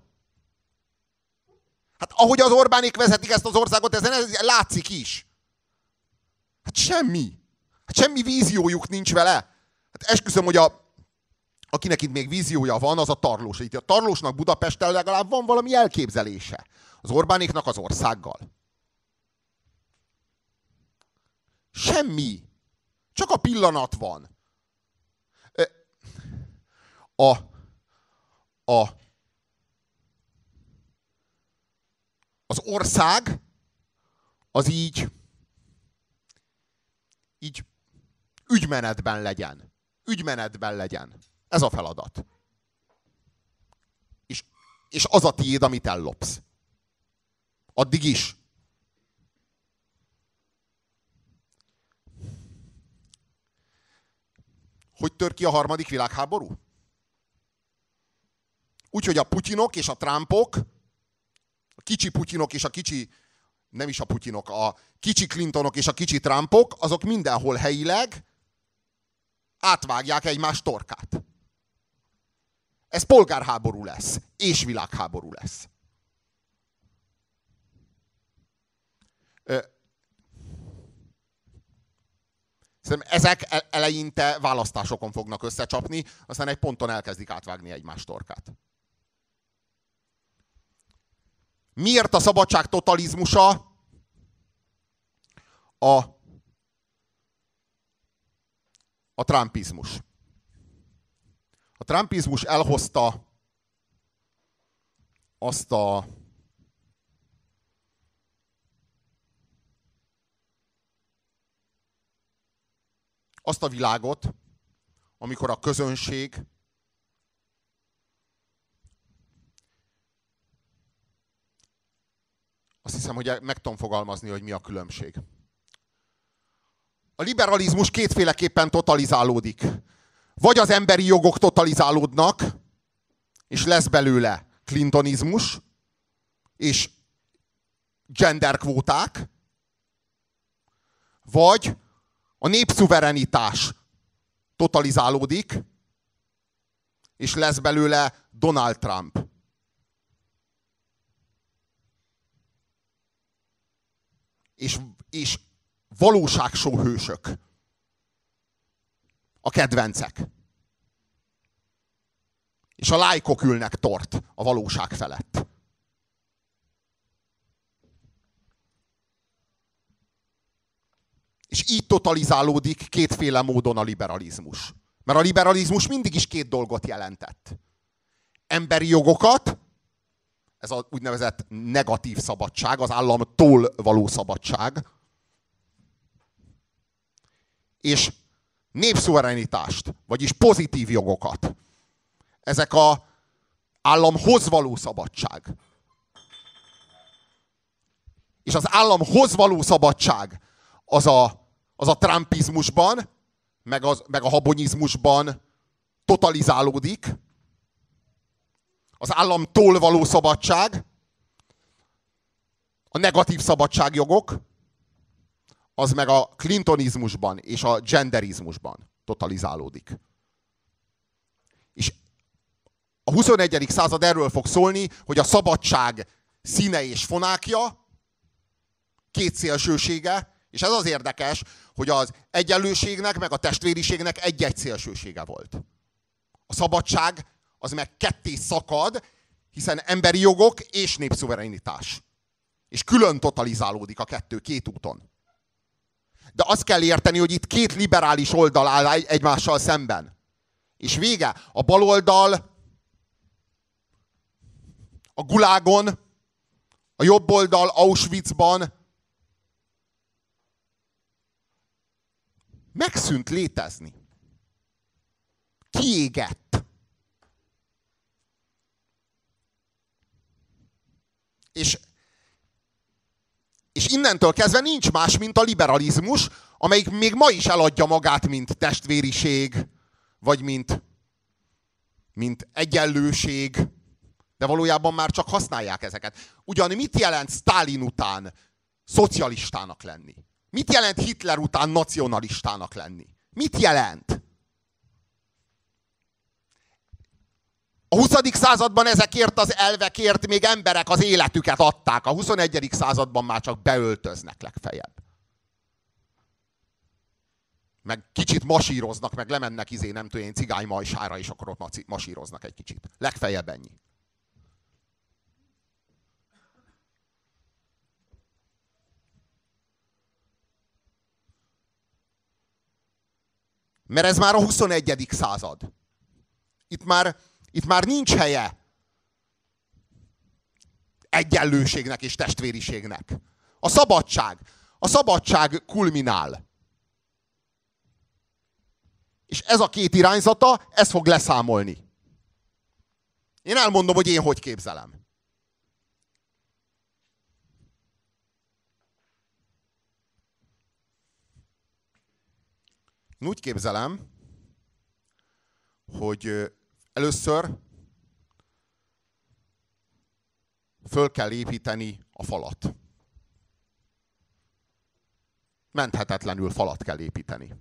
Hát ahogy az Orbánék vezetik ezt az országot, ezen látszik is. Hát semmi víziójuk nincs vele. Hát esküszöm, hogy akinek itt még víziója van, az a Tarlós. Itt a Tarlósnak Budapesten legalább van valami elképzelése. Az Orbánéknak az országgal. Semmi. Csak a pillanat van. Az ország az így ügymenetben legyen. Ügymenetben legyen. Ez a feladat. És az a tiéd, amit ellopsz. Addig is. Hogy tör ki a harmadik világháború? Úgyhogy a Putyinok és a Trumpok, a kicsi Putyinok és a kicsi, nem is a Putyinok, a kicsi Clintonok és a kicsi Trumpok, azok mindenhol helyileg átvágják egymás torkát. Ez polgárháború lesz, és világháború lesz. Szerintem ezek eleinte választásokon fognak összecsapni, aztán egy ponton elkezdik átvágni egymás torkát. Miért a szabadság totalizmusa a trumpizmus? A trumpizmus elhozta azt a világot, amikor a közönség azt hiszem, hogy meg tudom fogalmazni, hogy mi a különbség. A liberalizmus kétféleképpen totalizálódik. Vagy az emberi jogok totalizálódnak, és lesz belőle clintonizmus, és genderkvóták, vagy a népszuverenitás totalizálódik, és lesz belőle Donald Trump. És valóságshow hősök. A kedvencek. És a lájkok ülnek tort a valóság felett. És így totalizálódik kétféle módon a liberalizmus. Mert a liberalizmus mindig is két dolgot jelentett. Emberi jogokat, ez az úgynevezett negatív szabadság, az államtól való szabadság, és népszuverenitást, vagyis pozitív jogokat. Ezek az államhoz való szabadság. És az államhoz való szabadság az a trumpizmusban, meg a habonyizmusban totalizálódik. Az államtól való szabadság, a negatív szabadságjogok, az meg a clintonizmusban és a genderizmusban totalizálódik. És a 21. század erről fog szólni, hogy a szabadság színe és fonákja, két szélsősége, és ez az érdekes, hogy az egyenlőségnek meg a testvériségnek egy-egy szélsősége volt. A szabadság az meg ketté szakad, hiszen emberi jogok és népszuverenitás. És külön totalizálódik a kettő, két úton. De azt kell érteni, hogy itt két liberális oldal áll egymással szemben. És vége. A baloldal a Gulágon, a jobb oldal Auschwitzban megszűnt létezni. Kiégett. És innentől kezdve nincs más, mint a liberalizmus, amelyik még ma is eladja magát, mint testvériség, vagy mint egyenlőség, de valójában már csak használják ezeket. Ugyan mit jelent Sztálin után szocialistának lenni? Mit jelent Hitler után nacionalistának lenni? Mit jelent? A 20. században ezekért az elvekért még emberek az életüket adták. A 21. században már csak beöltöznek legfeljebb. Meg kicsit masíroznak, meg lemennek nem tudom én, cigánymajsára, és akkor ott masíroznak egy kicsit. Legfeljebb ennyi. Mert ez már a 21. század. Itt már nincs helye egyenlőségnek és testvériségnek. A szabadság kulminál. És ez a két irányzata, ez fog leszámolni. Én elmondom, hogy én hogy képzelem. Én úgy képzelem, hogy először föl kell építeni a falat. Menthetetlenül falat kell építeni.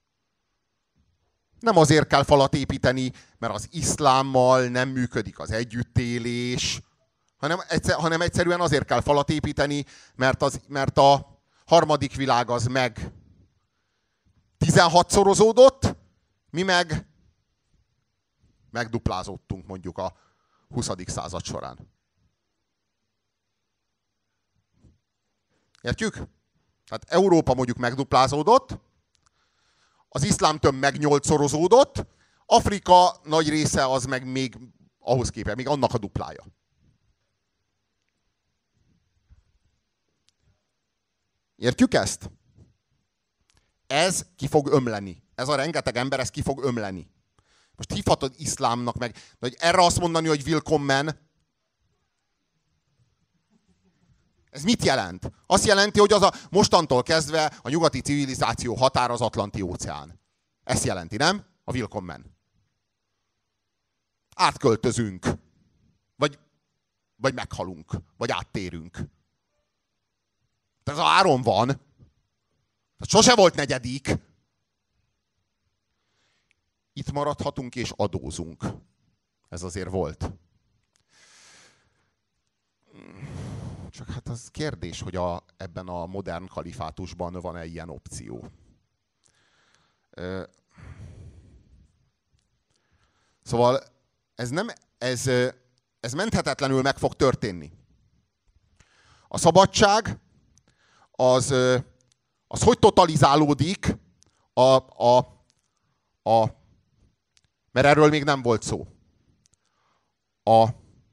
Nem azért kell falat építeni, mert az iszlámmal nem működik az együttélés, hanem egyszerűen azért kell falat építeni, mert a harmadik világ az meg 16-szorozódott, mi meg megduplázódtunk mondjuk a 20. század során. Értjük? Tehát Európa mondjuk megduplázódott, az iszlám tömb meg 8-szorozódott, Afrika nagy része az meg még ahhoz képest, még annak a duplája. Értjük ezt? Ez ki fog ömleni. Ez a rengeteg ember, ez ki fog ömleni. Most hívhatod iszlámnak meg, de hogy erre azt mondani, hogy willkommen, ez mit jelent? Azt jelenti, hogy mostantól kezdve a nyugati civilizáció határ az Atlanti-óceán. Ezt jelenti, nem? A willkommen. Átköltözünk. Vagy meghalunk. Vagy áttérünk. Ez az áron van. Sose volt negyedik. Itt maradhatunk és adózunk. Ez azért volt. Csak hát az kérdés, hogy ebben a modern kalifátusban van-e ilyen opció. Szóval ez menthetetlenül meg fog történni. A szabadság az hogy totalizálódik mert erről még nem volt szó. A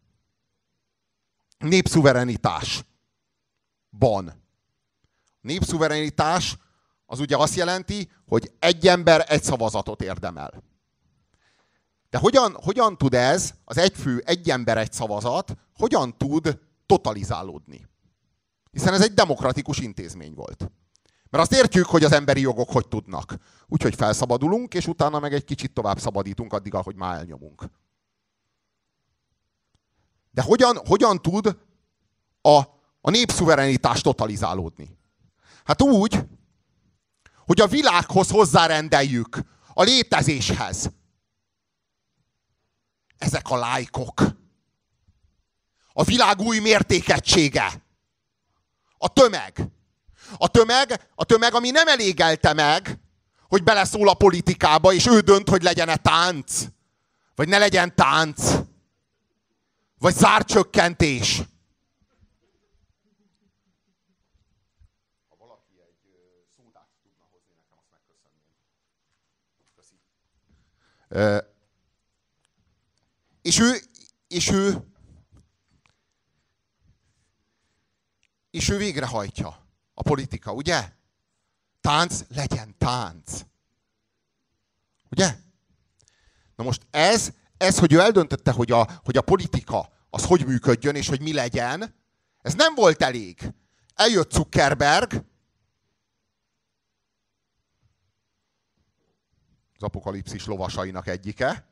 népszuverenitásban. A népszuverenitás az ugye azt jelenti, hogy egy ember egy szavazatot érdemel. De hogyan tud ez, az egy fő, egy ember egy szavazat, hogyan tud totalizálódni? Hiszen ez egy demokratikus intézmény volt. Mert azt értjük, hogy az emberi jogok hogy tudnak. Úgyhogy felszabadulunk, és utána meg egy kicsit tovább szabadítunk addig, ahogy már elnyomunk. De hogyan tud a népszuverenitás totalizálódni? Hát úgy, hogy a világhoz hozzárendeljük, a létezéshez. Ezek a lájkok. A világ új mértékegysége. A tömeg. A tömeg, ami nem elégelte meg, hogy beleszól a politikába, és ő dönt, hogy legyen-e tánc. Vagy ne legyen tánc. Vagy zárcsökkentés. szódát tudna hozni nekem, azt megköszönném. Köszi. És ő végrehajtja a politika, ugye? Tánc legyen tánc. Ugye? Na most ez, hogy ő eldöntötte, hogy a politika az hogy működjön, és hogy mi legyen, ez nem volt elég. Eljött Zuckerberg, az apokalipszis lovasainak egyike,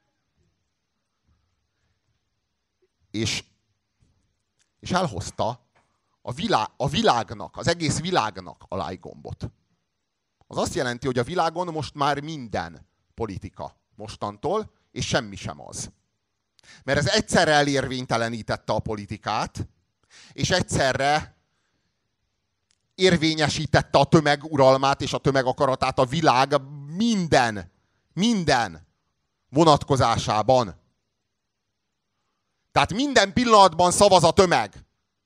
és elhozta a világnak, az egész világnak a like gombot. Az azt jelenti, hogy a világon most már minden politika mostantól, és semmi sem az. Mert ez egyszerre elérvénytelenítette a politikát, és egyszerre érvényesítette a tömeg uralmát és a tömeg akaratát a világ minden vonatkozásában. Tehát minden pillanatban szavaz a tömeg.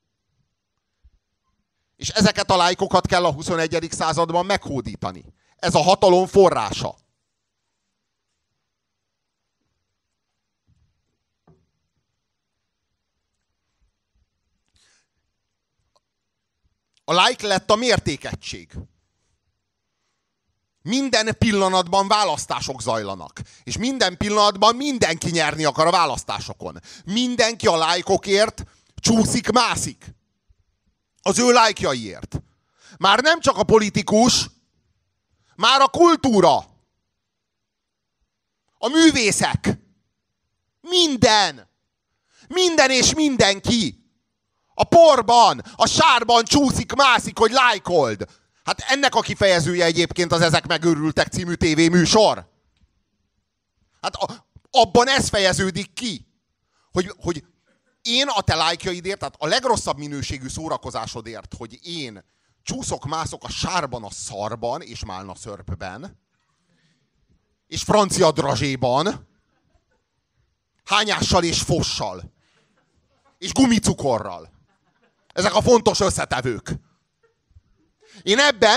És ezeket a lájkokat kell a 21. században meghódítani. Ez a hatalom forrása. A like lett a mértékegység. Minden pillanatban választások zajlanak. És minden pillanatban mindenki nyerni akar a választásokon. Mindenki a lájkokért csúszik-mászik. Az ő lájkjaiért. Már nem csak a politikus, már a kultúra. A művészek. Minden. Minden és mindenki. A porban, a sárban csúszik-mászik, hogy lájkold. Hát ennek a kifejezője egyébként az Ezek megőrültek című tévéműsor. Hát abban ez fejeződik ki, hogy én a te lájkjaidért, tehát a legrosszabb minőségű szórakozásodért, hogy én csúszok-mászok a sárban, a szarban és málna szörpben, és francia drazséban, hányással és fossal, és gumicukorral. Ezek a fontos összetevők. Én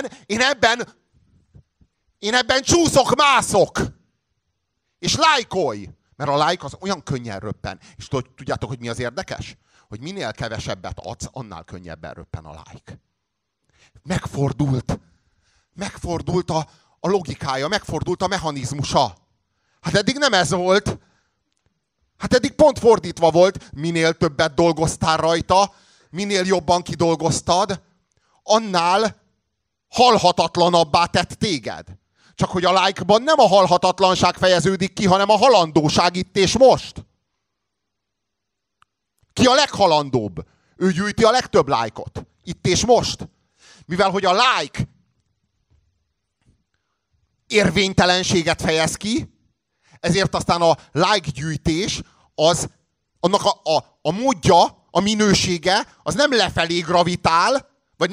ebben csúszok-mászok. És lájkolj. Mert a like az olyan könnyen röppen. És tudjátok, hogy mi az érdekes? Hogy minél kevesebbet adsz, annál könnyebben röppen a like. Megfordult a logikája, megfordult a mechanizmusa. Hát eddig nem ez volt. Hát eddig pont fordítva volt. Minél többet dolgoztál rajta, minél jobban kidolgoztad, annál halhatatlanabbá tett téged. Csak hogy a like-ban nem a halhatatlanság fejeződik ki, hanem a halandóság itt és most. Ki a leghalandóbb? Ő gyűjti a legtöbb like-ot. Itt és most. Mivel hogy a like érvénytelenséget fejez ki, ezért aztán a like gyűjtés az annak a módja, a minősége, az nem lefelé gravitál, vagy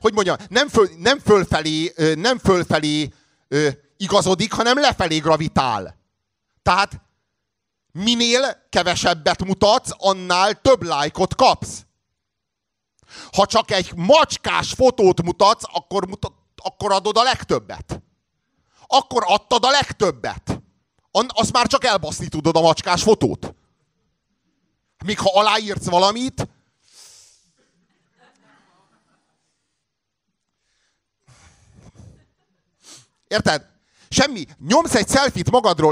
nem fölfelé igazodik, hanem lefelé gravitál. Tehát minél kevesebbet mutatsz, annál több lájkot kapsz. Ha csak egy macskás fotót mutatsz, akkor adod a legtöbbet. Akkor adtad a legtöbbet. Azt már csak elbaszni tudod, a macskás fotót. Még ha aláírsz valamit, érted? Semmi. Nyomsz egy selfie-t magadról.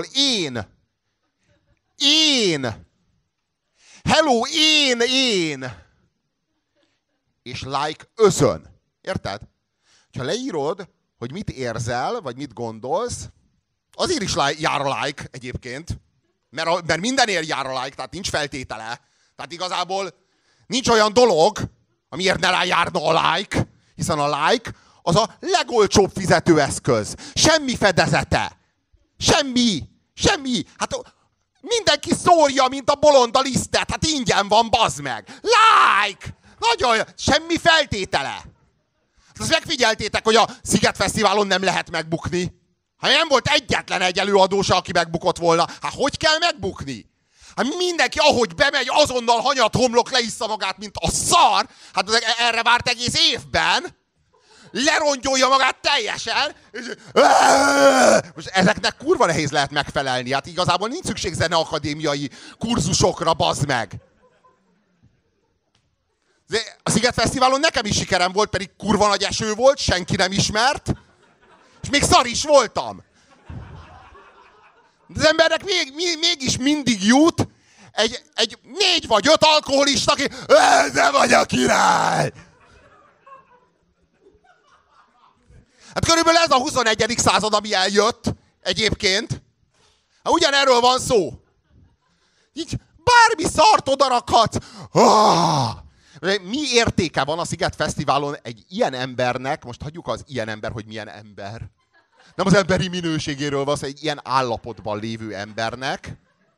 Én. Hello, én. És like özön. Érted? Ha leírod, hogy mit érzel, vagy mit gondolsz, azért is jár a like egyébként. Mert mindenért jár a like, tehát nincs feltétele. Tehát igazából nincs olyan dolog, amiért ne járna a like, hiszen a like az a legolcsóbb fizetőeszköz. Semmi fedezete. Semmi. Hát mindenki szórja, mint a bolond a lisztet. Hát ingyen van, bazd meg. Like! Nagyon, semmi feltétele. Azt megfigyeltétek, hogy a Sziget Fesztiválon nem lehet megbukni. Hát nem volt egyetlen egy előadó se, aki megbukott volna. Hát hogy kell megbukni? Hát mindenki, ahogy bemegy, azonnal hanyat homlok leissza magát, mint a szar. Hát erre várt egész évben. lerongyolja magát teljesen, és most ezeknek kurva nehéz lehet megfelelni. Hát igazából nincs szükség zeneakadémiai kurzusokra, bazd meg. A Sziget Fesztiválon nekem is sikerem volt, pedig kurva nagy eső volt, senki nem ismert, és még szar is voltam. De az embernek mégis mindig jut egy 4 vagy 5 alkoholista, aki de vagy a király! Hát körülbelül ez a 21. század, ami eljött egyébként. Hát ugyanerről van szó. Így bármi szart odarakhatsz. Mi értéke van a Sziget Fesztiválon egy ilyen embernek, most hagyjuk az ilyen ember, hogy milyen ember. Nem az emberi minőségéről van szó, egy ilyen állapotban lévő embernek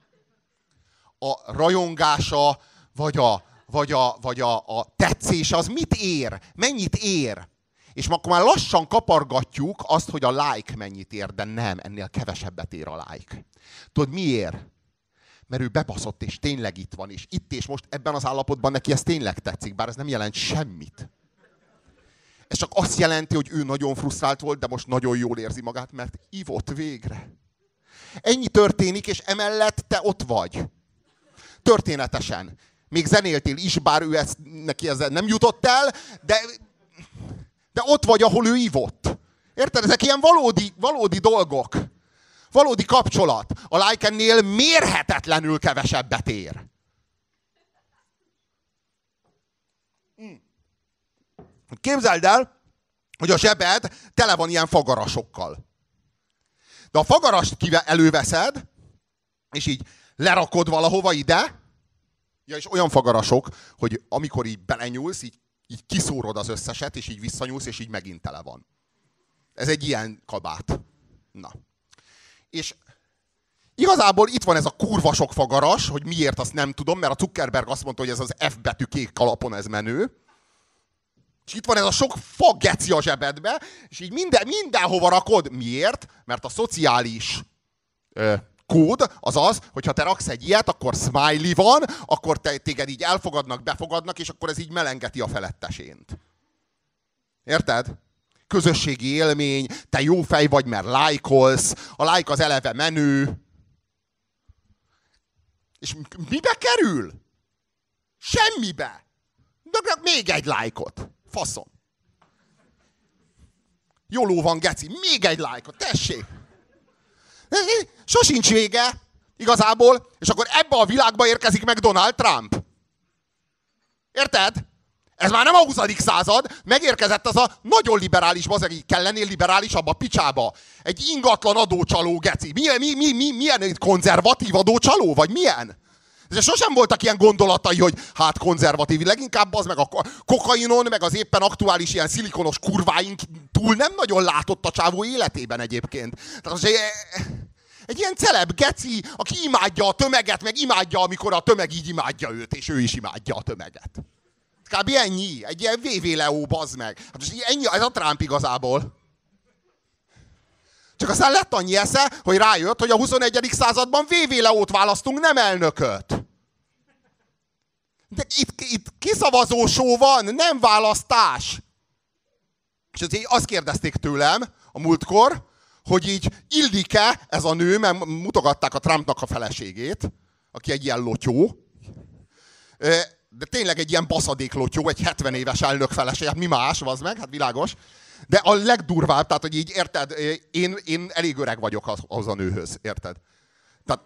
a rajongása, vagy a tetszése, az mit ér? Mennyit ér? És akkor már lassan kapargatjuk azt, hogy a like mennyit ér, de nem, ennél kevesebbet ér a like. Tudod miért? Mert ő bebaszott, és tényleg itt van, és itt és most ebben az állapotban neki ez tényleg tetszik, bár ez nem jelent semmit. Ez csak azt jelenti, hogy ő nagyon frusztrált volt, de most nagyon jól érzi magát, mert ivott végre. Ennyi történik, és emellett te ott vagy. Történetesen. Még zenéltél is, bár ő neki ezzel nem jutott el, de ott vagy, ahol ő ivott. Érted? Ezek ilyen valódi dolgok. Valódi kapcsolat. A like ennél mérhetetlenül kevesebbet ér. Képzeld el, hogy a zsebed tele van ilyen fagarasokkal. De a fagarast előveszed, és így lerakod valahova ide, ja, és olyan fagarasok, hogy amikor így belenyúlsz, így kiszórod az összeset, és így visszanyúlsz, és így megint tele van. Ez egy ilyen kabát. Na. És igazából itt van ez a kurva sok fagaras, hogy miért, azt nem tudom, mert a Zuckerberg azt mondta, hogy ez az F betű kék kalapon ez menő. És itt van ez a sok fageci a zsebedbe, és így mindenhova rakod. Miért? Mert a szociális kód az az, hogyha te raksz egy ilyet, akkor smiley van, akkor téged így elfogadnak, befogadnak, és akkor ez így melengeti a felettesént. Érted? Közösségi élmény, te jó fej vagy, mert lájkolsz, a like az eleve menő. És mibe kerül? Semmibe. De még egy lájkot. Faszom. Jóló van, geci. Még egy lájkot. Tessék. Sosincs vége. Igazából. És akkor ebbe a világba érkezik meg Donald Trump. Érted? Ez már nem a 20. század. Megérkezett az a nagyon liberális, bazeg, kell lennél liberálisabb a picsába. Egy ingatlan adócsaló, geci. Milyen konzervatív adócsaló? Vagy milyen? És sosem voltak ilyen gondolatai, hogy hát konzervatív. Leginkább az meg a kokainon, meg az éppen aktuális ilyen szilikonos kurváink túl nem nagyon látott a csávó életében egyébként. Tehát egy ilyen celeb geci, aki imádja a tömeget, meg imádja, amikor a tömeg így imádja őt, és ő is imádja a tömeget. Kb. Ennyi. Egy ilyen VV Leo, bazd meg. Hát most ennyi, ez a Trump igazából. Csak aztán lett annyi esze, hogy rájött, hogy a 21. században VV Leót választunk, nem elnököt. De itt kiszavazó show van, nem választás. És azért azt kérdezték tőlem a múltkor, hogy így illik-e ez a nő, mert mutogatták a Trumpnak a feleségét, aki egy ilyen lotyó. De tényleg egy ilyen baszadék lotyó, egy 70 éves elnök feleség, hát mi más, vazd meg, hát világos. De a legdurvább, tehát, hogy így érted, én elég öreg vagyok ahhoz a nőhöz, érted? Tehát,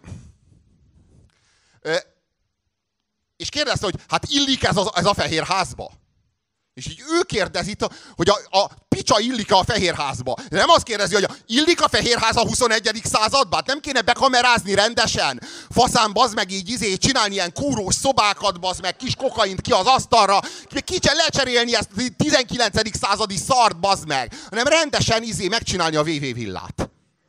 és kérdezte, hogy hát illik ez a Fehérházba? És így ő kérdezi, hogy a picsa illik-e a Fehérházba. Nem azt kérdezi, hogy illik a Fehérház a 21. században? Hát nem kéne bekamerázni rendesen? Faszán, bazd meg így csinálni ilyen kúrós szobákat, bazd meg, kis kokaint ki az asztalra, lecserélni ezt a 19. századi szart, bazd meg. Hanem rendesen megcsinálni a VV villát.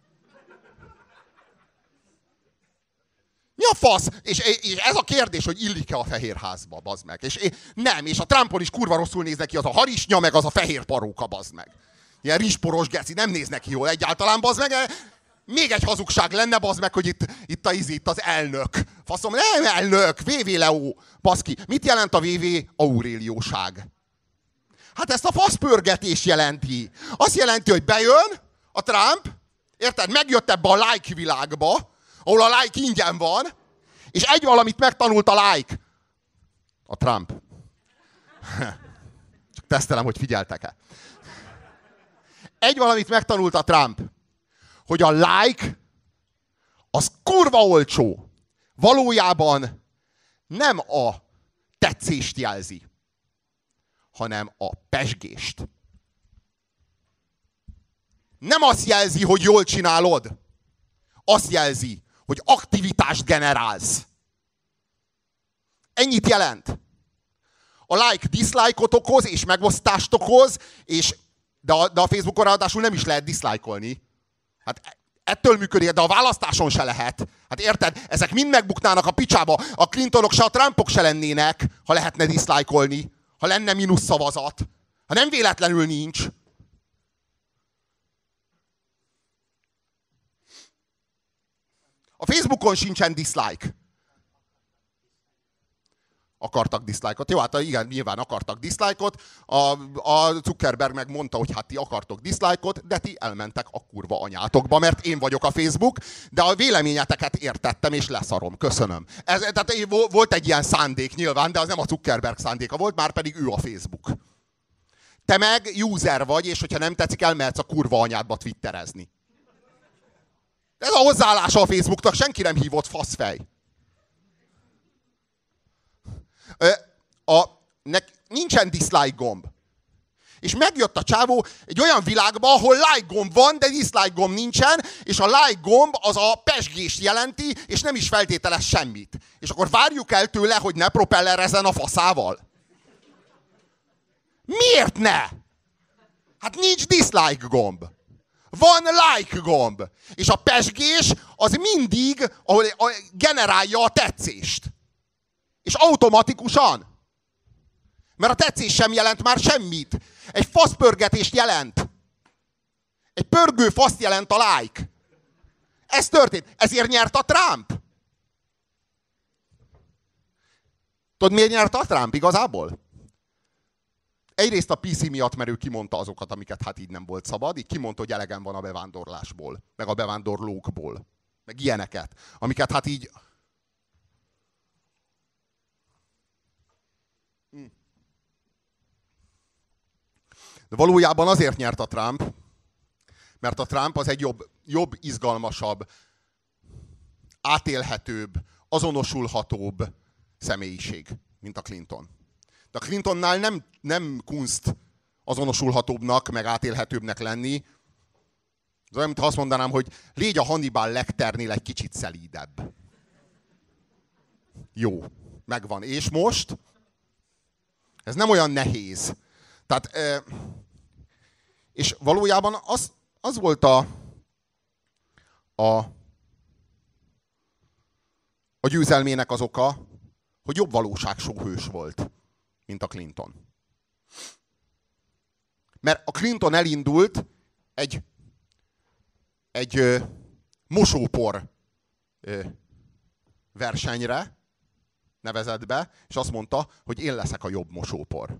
Mi a fasz? És ez a kérdés, hogy illik-e a Fehérházba, bazd meg. És nem, és a Trumpon is kurva rosszul néz neki az a harisnya, meg az a fehér paróka, bazd meg. Ilyen rizsporos geci, nem néz neki jól egyáltalán, bazd meg. Még egy hazugság lenne, bazd meg, hogy itt az elnök. Faszom, nem elnök, VV Leo, baszki. Mit jelent a VV? Aurélióság. Hát ezt a faszpörgetés jelenti. Azt jelenti, hogy bejön a Trump, érted? Megjött ebbe a like világba, ahol a like ingyen van, és egy valamit megtanult a like. A Trump. Csak tesztelem, hogy figyeltek-e. Egy valamit megtanult a Trump, hogy a like az kurva olcsó. Valójában nem a tetszést jelzi, hanem a pezsgést. Nem azt jelzi, hogy jól csinálod. Azt jelzi, hogy aktivitást generálsz. Ennyit jelent. A like dislike-ot okoz, és megosztást okoz, de a Facebookon ráadásul nem is lehet dislike-olni. Hát ettől működik, de a választáson se lehet. Hát érted? Ezek mind megbuknának a picsába. A Clintonok se, a Trumpok se lennének, ha lehetne dislike-olni. Ha lenne mínusz szavazat. Ha nem véletlenül nincs. A Facebookon sincsen dislike. Akartak dislike-ot. Jó, hát igen, nyilván akartak dislike-ot. A Zuckerberg meg mondta, hogy hát ti akartok dislike-ot, de ti elmentek a kurva anyátokba, mert én vagyok a Facebook, de a véleményeteket értettem, és leszarom. Köszönöm. Tehát volt egy ilyen szándék nyilván, de az nem a Zuckerberg szándéka volt, már pedig ő a Facebook. Te meg user vagy, és hogyha nem tetszik, elmehetsz a kurva anyádba twitterezni. Ez a hozzáállása a Facebooknak, senki nem hívott faszfej. Nincsen dislike gomb. És megjött a csávó egy olyan világba, ahol like gomb van, de dislike gomb nincsen, és a like gomb az a pezsgést jelenti, és nem is feltételes semmit. És akkor várjuk el tőle, hogy ne propellerezzen a faszával. Miért ne? Hát nincs dislike gomb. Van like gomb. És a pezsgés az mindig ahol generálja a tetszést. És automatikusan. Mert a tetszés sem jelent már semmit. Egy faszpörgetést jelent. Egy pörgő faszt jelent a like. Ez történt. Ezért nyert a Trump. Tudod, miért nyert a Trump igazából? Egyrészt a PC miatt, mert ő kimondta azokat, amiket hát így nem volt szabad. Így kimondta, hogy elegem van a bevándorlásból. Meg a bevándorlókból. Meg ilyeneket. Amiket hát így... De valójában azért nyert a Trump, mert a Trump az egy jobb, izgalmasabb, átélhetőbb, azonosulhatóbb személyiség, mint a Clinton. De a Clintonnál nem kunst azonosulhatóbbnak, meg átélhetőbbnek lenni. Ez olyan, mintha azt mondanám, hogy légy a Hannibal Lecternél egy kicsit szelídebb. Jó, megvan. És most? Ez nem olyan nehéz. Tehát, és valójában az volt a győzelmének az oka, hogy jobb valóságsóhős volt, mint a Clinton. Mert a Clinton elindult egy mosópor versenyre, nevezett be, és azt mondta, hogy én leszek a jobb mosópor.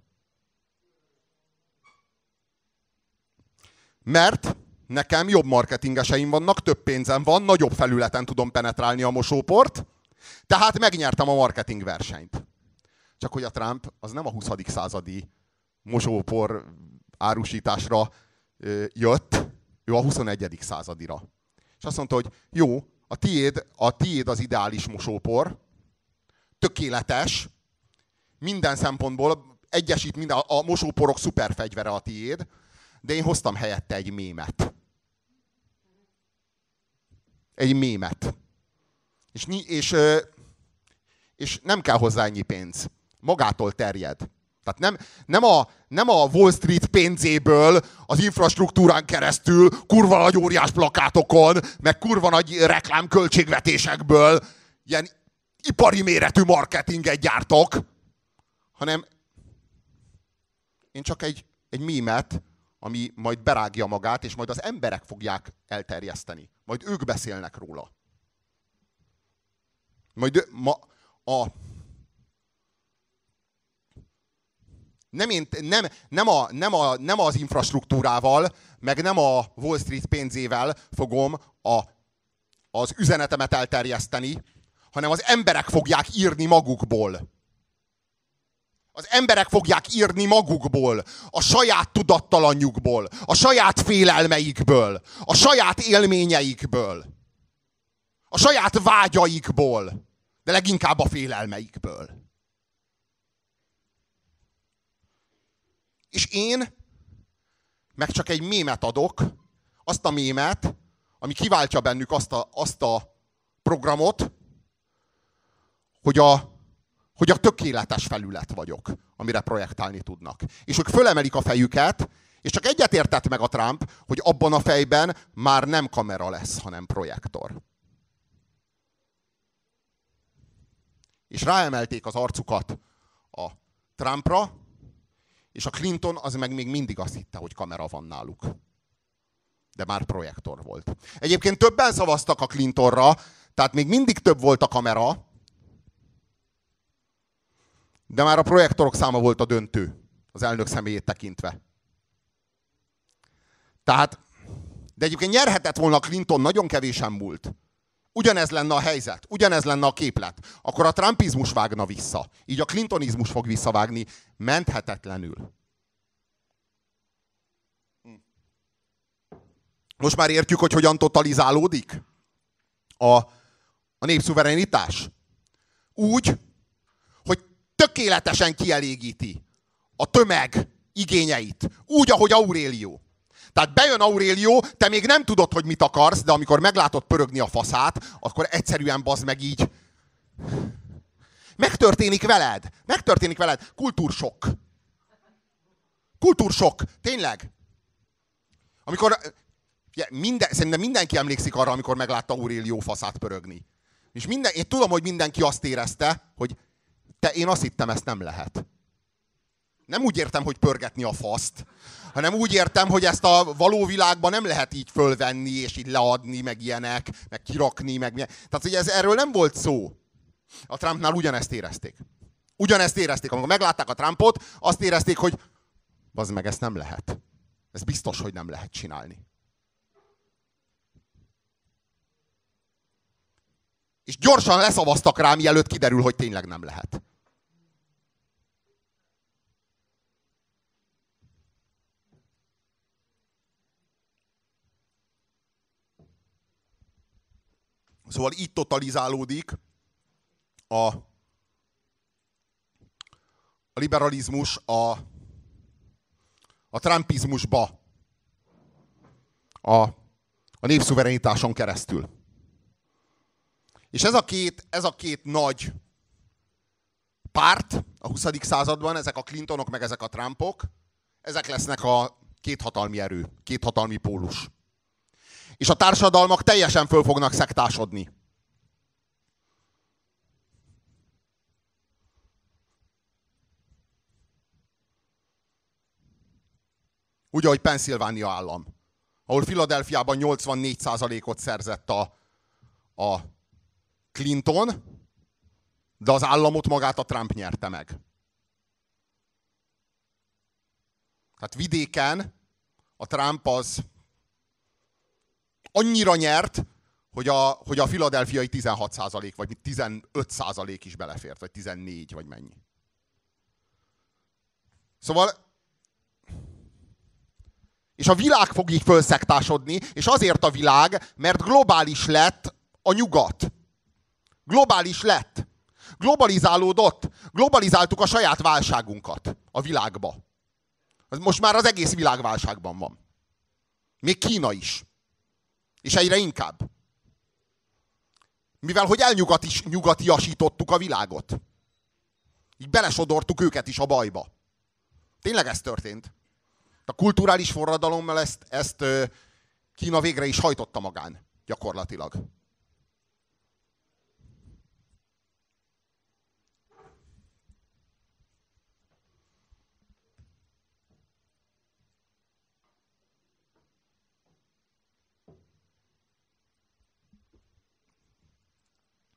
Mert nekem jobb marketingeseim vannak, több pénzem van, nagyobb felületen tudom penetrálni a mosóport, tehát megnyertem a marketing versenyt. Csak hogy a Trump az nem a 20. századi mosópor árusításra jött, ő a 21. századira. És azt mondta, hogy jó, a tiéd az ideális mosópor, tökéletes, minden szempontból egyesít minden, a mosóporok szuperfegyvere a tiéd, de én hoztam helyette egy mémet. Egy mémet. És nem kell hozzá ennyi pénz. Magától terjed. Tehát nem a Wall Street pénzéből az infrastruktúrán keresztül, kurva nagy óriás plakátokon, meg kurva nagy reklámköltségvetésekből ilyen ipari méretű marketinget gyártok, hanem én csak egy mémet, ami majd berágja magát, és majd az emberek fogják elterjeszteni. Majd ők beszélnek róla. Majd Nem az infrastruktúrával, meg nem a Wall Street pénzével fogom az üzenetemet elterjeszteni, hanem az emberek fogják írni magukból. Az emberek fogják írni magukból, a saját tudattalanjukból, a saját félelmeikből, a saját élményeikből, a saját vágyaikból, de leginkább a félelmeikből. És én meg csak egy mémet adok, azt a mémet, ami kiváltja bennük azt a programot, hogy a tökéletes felület vagyok, amire projektálni tudnak. És ők fölemelik a fejüket, és csak egyet értett meg a Trump, hogy abban a fejben már nem kamera lesz, hanem projektor. És ráemelték az arcukat a Trumpra, és a Clinton az meg még mindig azt hitte, hogy kamera van náluk. De már projektor volt. Egyébként többen szavaztak a Clintonra, tehát még mindig több volt a kamera, de már a projektorok száma volt a döntő, az elnök személyét tekintve. Tehát, de egyébként nyerhetett volna Clinton, nagyon kevésen múlt. Ugyanez lenne a helyzet, ugyanez lenne a képlet. Akkor a trumpizmus vágna vissza. Így a clintonizmus fog visszavágni menthetetlenül. Most már értjük, hogy hogyan totalizálódik a népszuverenitás? Úgy, hogy tökéletesen kielégíti a tömeg igényeit. Úgy, ahogy Aurélio. Tehát bejön Aurélio, te még nem tudod, hogy mit akarsz, de amikor meglátod pörögni a faszát, akkor egyszerűen bazd meg így. Megtörténik veled. Megtörténik veled. Kultúrsokk. Kultúrsokk. Tényleg. Amikor... Szerintem mindenki emlékszik arra, amikor meglátta Aurélio faszát pörögni. És én tudom, hogy mindenki azt érezte, hogy én azt hittem, ezt nem lehet. Nem úgy értem, hogy pörgetni a faszt, hanem úgy értem, hogy ezt a való világban nem lehet így fölvenni, és így leadni, meg ilyenek, meg kirakni, meg milyen. Tehát, hogy erről nem volt szó. A Trumpnál ugyanezt érezték. Ugyanezt érezték. Amikor meglátták a Trumpot, azt érezték, hogy bazd meg, ezt nem lehet. Ez biztos, hogy nem lehet csinálni. És gyorsan leszavaztak rá, mielőtt kiderül, hogy tényleg nem lehet. Szóval így totalizálódik a liberalizmus a trumpizmusba a népszuverenitáson keresztül. És ez a két nagy párt a 20. században, ezek a Clintonok, meg ezek a Trumpok, ezek lesznek a két hatalmi erő, két hatalmi pólus. És a társadalmak teljesen föl fognak szektásodni. Úgy, ahogy Pennsylvania állam, ahol Philadelphiában 84%-ot szerzett a Clinton, de az államot magát a Trump nyerte meg. Tehát vidéken a Trump az annyira nyert, hogy a philadelphiai 16% vagy 15% is belefért, vagy 14, vagy mennyi. Szóval és a világ fog így fölszektásodni, és azért a világ, mert globális lett a nyugat. Globális lett. Globalizálódott. Globalizáltuk a saját válságunkat a világba. Most már az egész világ válságban van. Még Kína is. És egyre inkább. Mivel hogy elnyugatiasítottuk a világot. Így belesodortuk őket is a bajba. Tényleg ez történt. A kulturális forradalommal ezt Kína végre is hajtotta magán. Gyakorlatilag.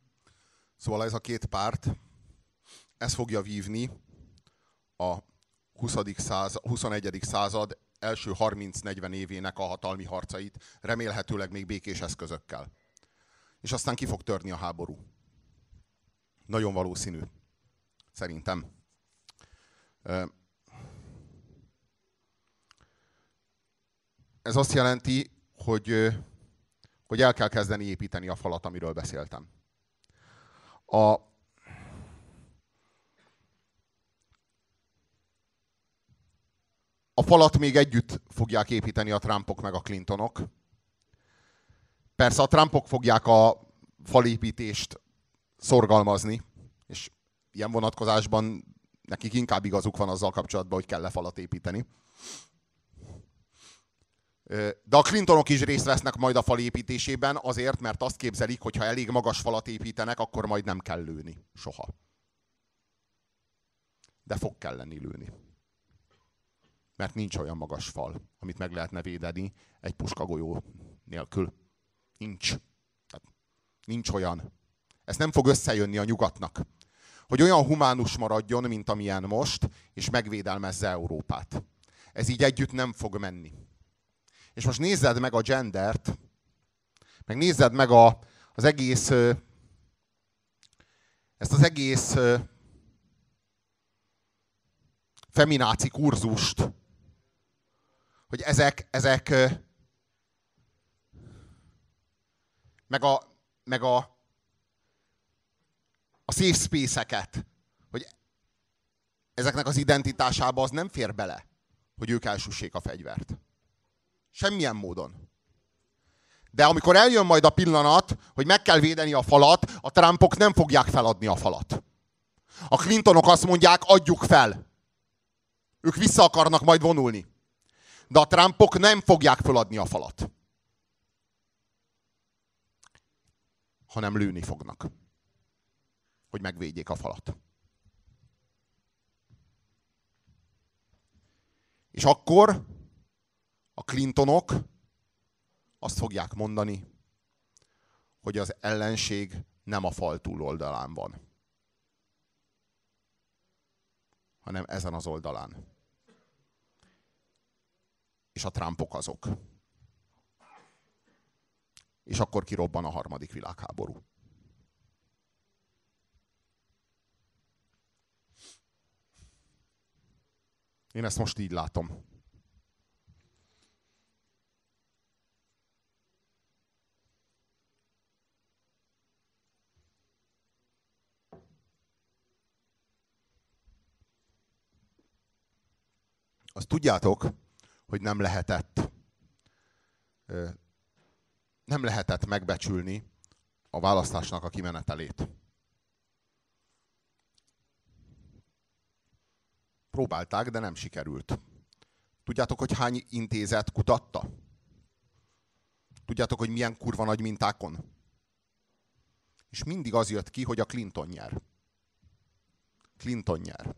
Szóval ez a két párt, ez fogja vívni a 21. század első 30-40 évének a hatalmi harcait, remélhetőleg még békés eszközökkel. És aztán ki fog törni a háború. Nagyon valószínű. Szerintem. Ez azt jelenti, hogy el kell kezdeni építeni a falat, amiről beszéltem. A falat még együtt fogják építeni a Trumpok meg a Clintonok. Persze a Trumpok fogják a falépítést szorgalmazni, és ilyen vonatkozásban nekik inkább igazuk van azzal kapcsolatban, hogy kell-e falat építeni. De a Clintonok is részt vesznek majd a fal építésében azért, mert azt képzelik, hogy ha elég magas falat építenek, akkor majd nem kell lőni. Soha. De fog kelleni lőni. Mert nincs olyan magas fal, amit meg lehetne védeni egy puskagolyó nélkül. Nincs. Tehát nincs olyan. Ez nem fog összejönni a nyugatnak. Hogy olyan humánus maradjon, mint amilyen most, és megvédelmezze Európát. Ez így együtt nem fog menni. És most nézzed meg a gendert, meg nézzed meg az egész, ezt az egész femináci kurzust, hogy ezek meg a safe space-eket, hogy ezeknek az identitásába az nem fér bele, hogy ők elsüssék a fegyvert. Semmilyen módon. De amikor eljön majd a pillanat, hogy meg kell védeni a falat, a Trumpok nem fogják feladni a falat. A Clintonok azt mondják, adjuk fel. Ők vissza akarnak majd vonulni. De a Trumpok nem fogják feladni a falat. Hanem lőni fognak. Hogy megvédjék a falat. És akkor a Clintonok azt fogják mondani, hogy az ellenség nem a fal túloldalán van, hanem ezen az oldalán. És a Trumpok azok. És akkor kirobban a harmadik világháború. Én ezt most így látom. Azt tudjátok, hogy nem lehetett megbecsülni a választásnak a kimenetelét. Próbálták, de nem sikerült. Tudjátok, hogy hány intézet kutatta? Tudjátok, hogy milyen kurva nagy mintákon? És mindig az jött ki, hogy a Clinton nyer. Clinton nyer.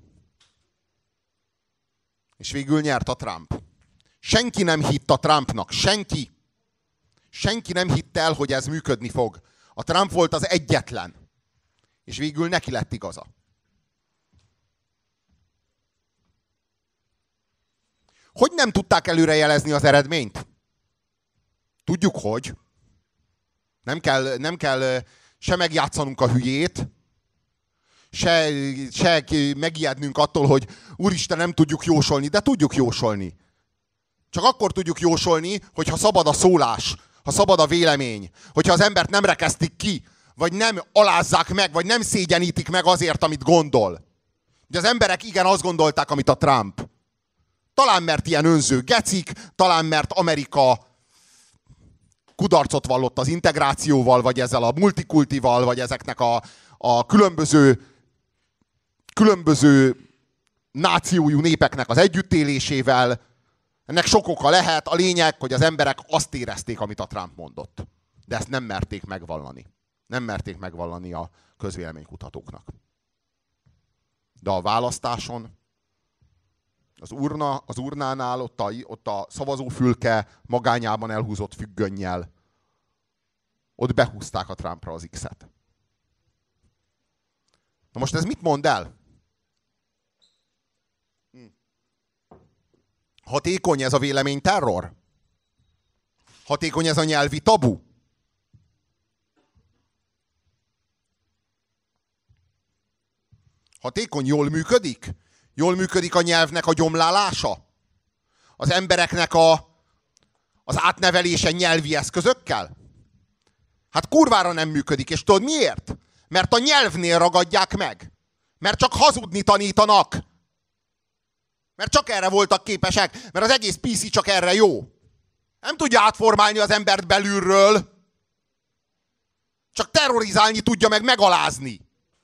És végül nyert a Trump. Senki nem hitt a Trumpnak. Senki. Senki nem hitt el, hogy ez működni fog. A Trump volt az egyetlen. És végül neki lett igaza. Hogy nem tudták előrejelezni az eredményt? Tudjuk, hogy. Nem kell se megjátszanunk a hülyét, se megijednünk attól, hogy úristen, nem tudjuk jósolni, de tudjuk jósolni. Csak akkor tudjuk jósolni, hogyha szabad a szólás, ha szabad a vélemény, hogyha az embert nem rekesztik ki, vagy nem alázzák meg, vagy nem szégyenítik meg azért, amit gondol. De az emberek igen azt gondolták, amit a Trump. Talán mert ilyen önző gecik, talán mert Amerika kudarcot vallott az integrációval, vagy ezzel a multikultival, vagy ezeknek a különböző nációjú népeknek az együttélésével. Ennek sok oka lehet, a lényeg, hogy az emberek azt érezték, amit a Trump mondott. De ezt nem merték megvallani. Nem merték megvallani a közvéleménykutatóknak. De a választáson, az urnánál, ott a szavazófülke magányában elhúzott függönnyel, ott behúzták a Trumpra az X-et. Na most ez mit mond el? Hatékony ez a véleményterror? Hatékony ez a nyelvi tabu? Hatékony, jól működik? Jól működik a nyelvnek a gyomlálása? Az embereknek az átnevelése nyelvi eszközökkel? Hát kurvára nem működik, és tudod miért? Mert a nyelvnél ragadják meg. Mert csak hazudni tanítanak. Mert csak erre voltak képesek, mert az egész PC csak erre jó. Nem tudja átformálni az embert belülről. Csak terrorizálni tudja meg megalázni.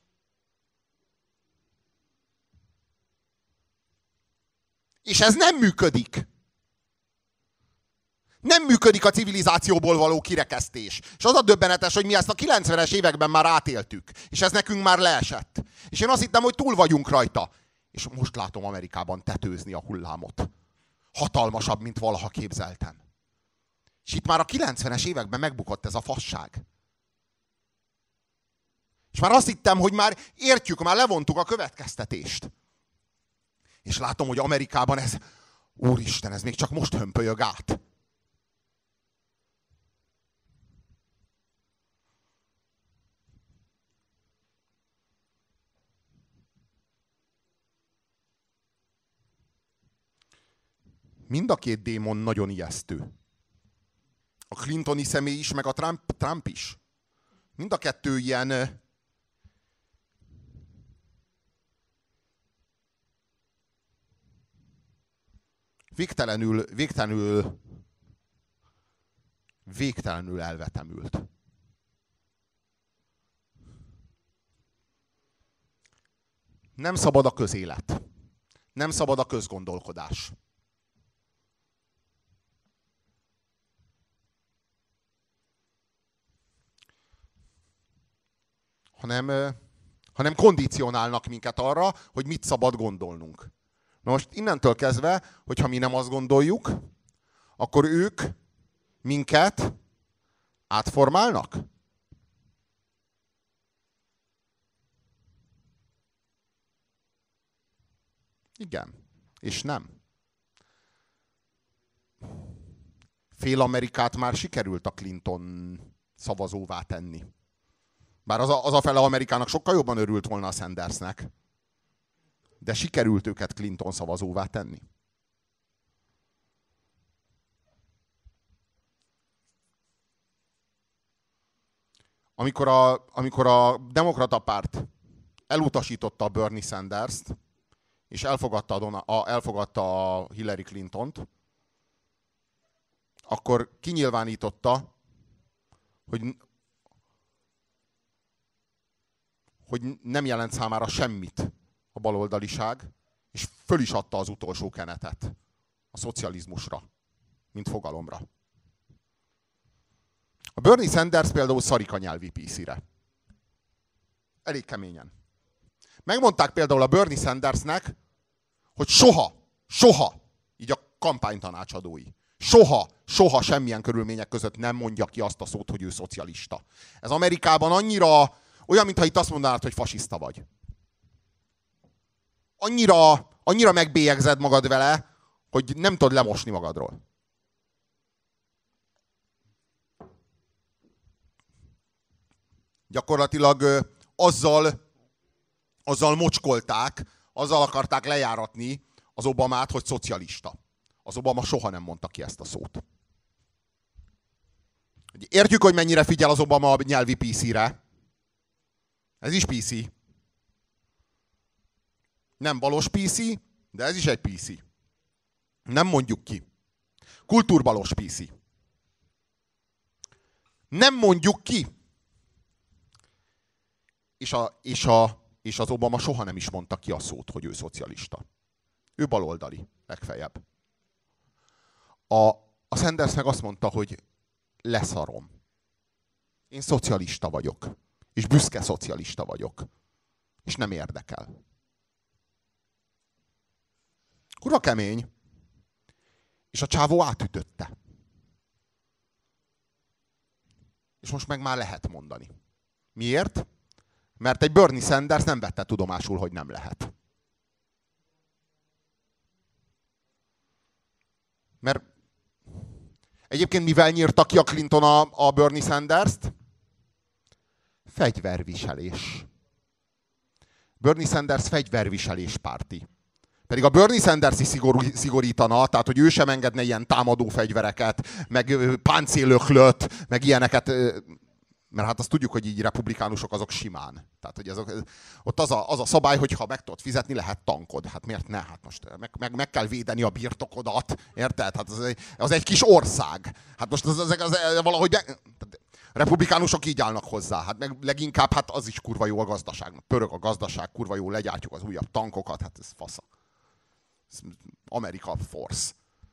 És ez nem működik. Nem működik a civilizációból való kirekesztés. És az a döbbenetes, hogy mi ezt a 90-es években már átéltük. És ez nekünk már leesett. És én azt hittem, hogy túl vagyunk rajta. És most látom Amerikában tetőzni a hullámot. Hatalmasabb, mint valaha képzeltem. És itt már a 90-es években megbukott ez a fasság. És már azt hittem, hogy már értjük, már levontuk a következtetést. És látom, hogy Amerikában ez, úristen, ez még csak most hömpölyög át. Mind a két démon nagyon ijesztő. A Clintoni személy is, meg a Trump is. Mind a kettő ilyen végtelenül elvetemült. Nem szabad a közélet. Nem szabad a közgondolkodás. Hanem kondicionálnak minket arra, hogy mit szabad gondolnunk. Na most innentől kezdve, hogyha mi nem azt gondoljuk, akkor ők minket átformálnak? Igen. És nem. Fél Amerikát már sikerült a Clinton szavazóvá tenni. Bár az a fele Amerikának sokkal jobban örült volna a Sandersnek. De sikerült őket Clinton szavazóvá tenni. Amikor a demokrata párt elutasította a Bernie Sanders-t, és elfogadta a Hillary Clintont, akkor kinyilvánította, hogy nem jelent számára semmit a baloldaliság, és föl is adta az utolsó kenetet a szocializmusra, mint fogalomra. A Bernie Sanders például szarik a nyelvi PC-re. Elég keményen. Megmondták például a Bernie Sandersnek, hogy soha, így a kampánytanácsadói, soha semmilyen körülmények között nem mondja ki azt a szót, hogy ő szocialista. Ez Amerikában annyira olyan, mintha itt azt mondanád, hogy fasiszta vagy. Annyira megbélyegzed magad vele, hogy nem tudod lemosni magadról. Gyakorlatilag azzal mocskolták, azzal akarták lejáratni az Obamát, hogy szocialista. Az Obama soha nem mondta ki ezt a szót. Értjük, hogy mennyire figyel az Obama a nyelvi PC-re. Ez is PC. Nem valós PC, de ez is egy PC. Nem mondjuk ki. Kultúrbalos PC. Nem mondjuk ki. És az Obama soha nem is mondta ki a szót, hogy ő szocialista. Ő baloldali, legfeljebb. A Sanders meg azt mondta, hogy leszarom. Én szocialista vagyok. És büszke szocialista vagyok. És nem érdekel. Kurva kemény. És a csávó átütötte. És most meg már lehet mondani. Miért? Mert egy Bernie Sanders nem vette tudomásul, hogy nem lehet. Mert egyébként mivel nyírta ki a Clinton a Bernie Sanders-t? Fegyverviselés. Bernie Sanders fegyverviselés párti. Pedig a Bernie Sanders is szigorítana, tehát hogy ő sem engedne ilyen támadó fegyvereket, meg páncélöklöt, meg ilyeneket, mert hát azt tudjuk, hogy így republikánusok azok simán. Tehát, hogy ott az a szabály, hogy ha meg tudod fizetni, lehet tankod. Hát miért ne? Hát most meg kell védeni a birtokodat, érted? Hát az egy kis ország. Hát most az valahogy... Republikánusok így állnak hozzá. Hát meg leginkább hát az is kurva jó a gazdaság. Pörög a gazdaság, kurva jó, legyártjuk az újabb tankokat, hát ez fasza. America Force.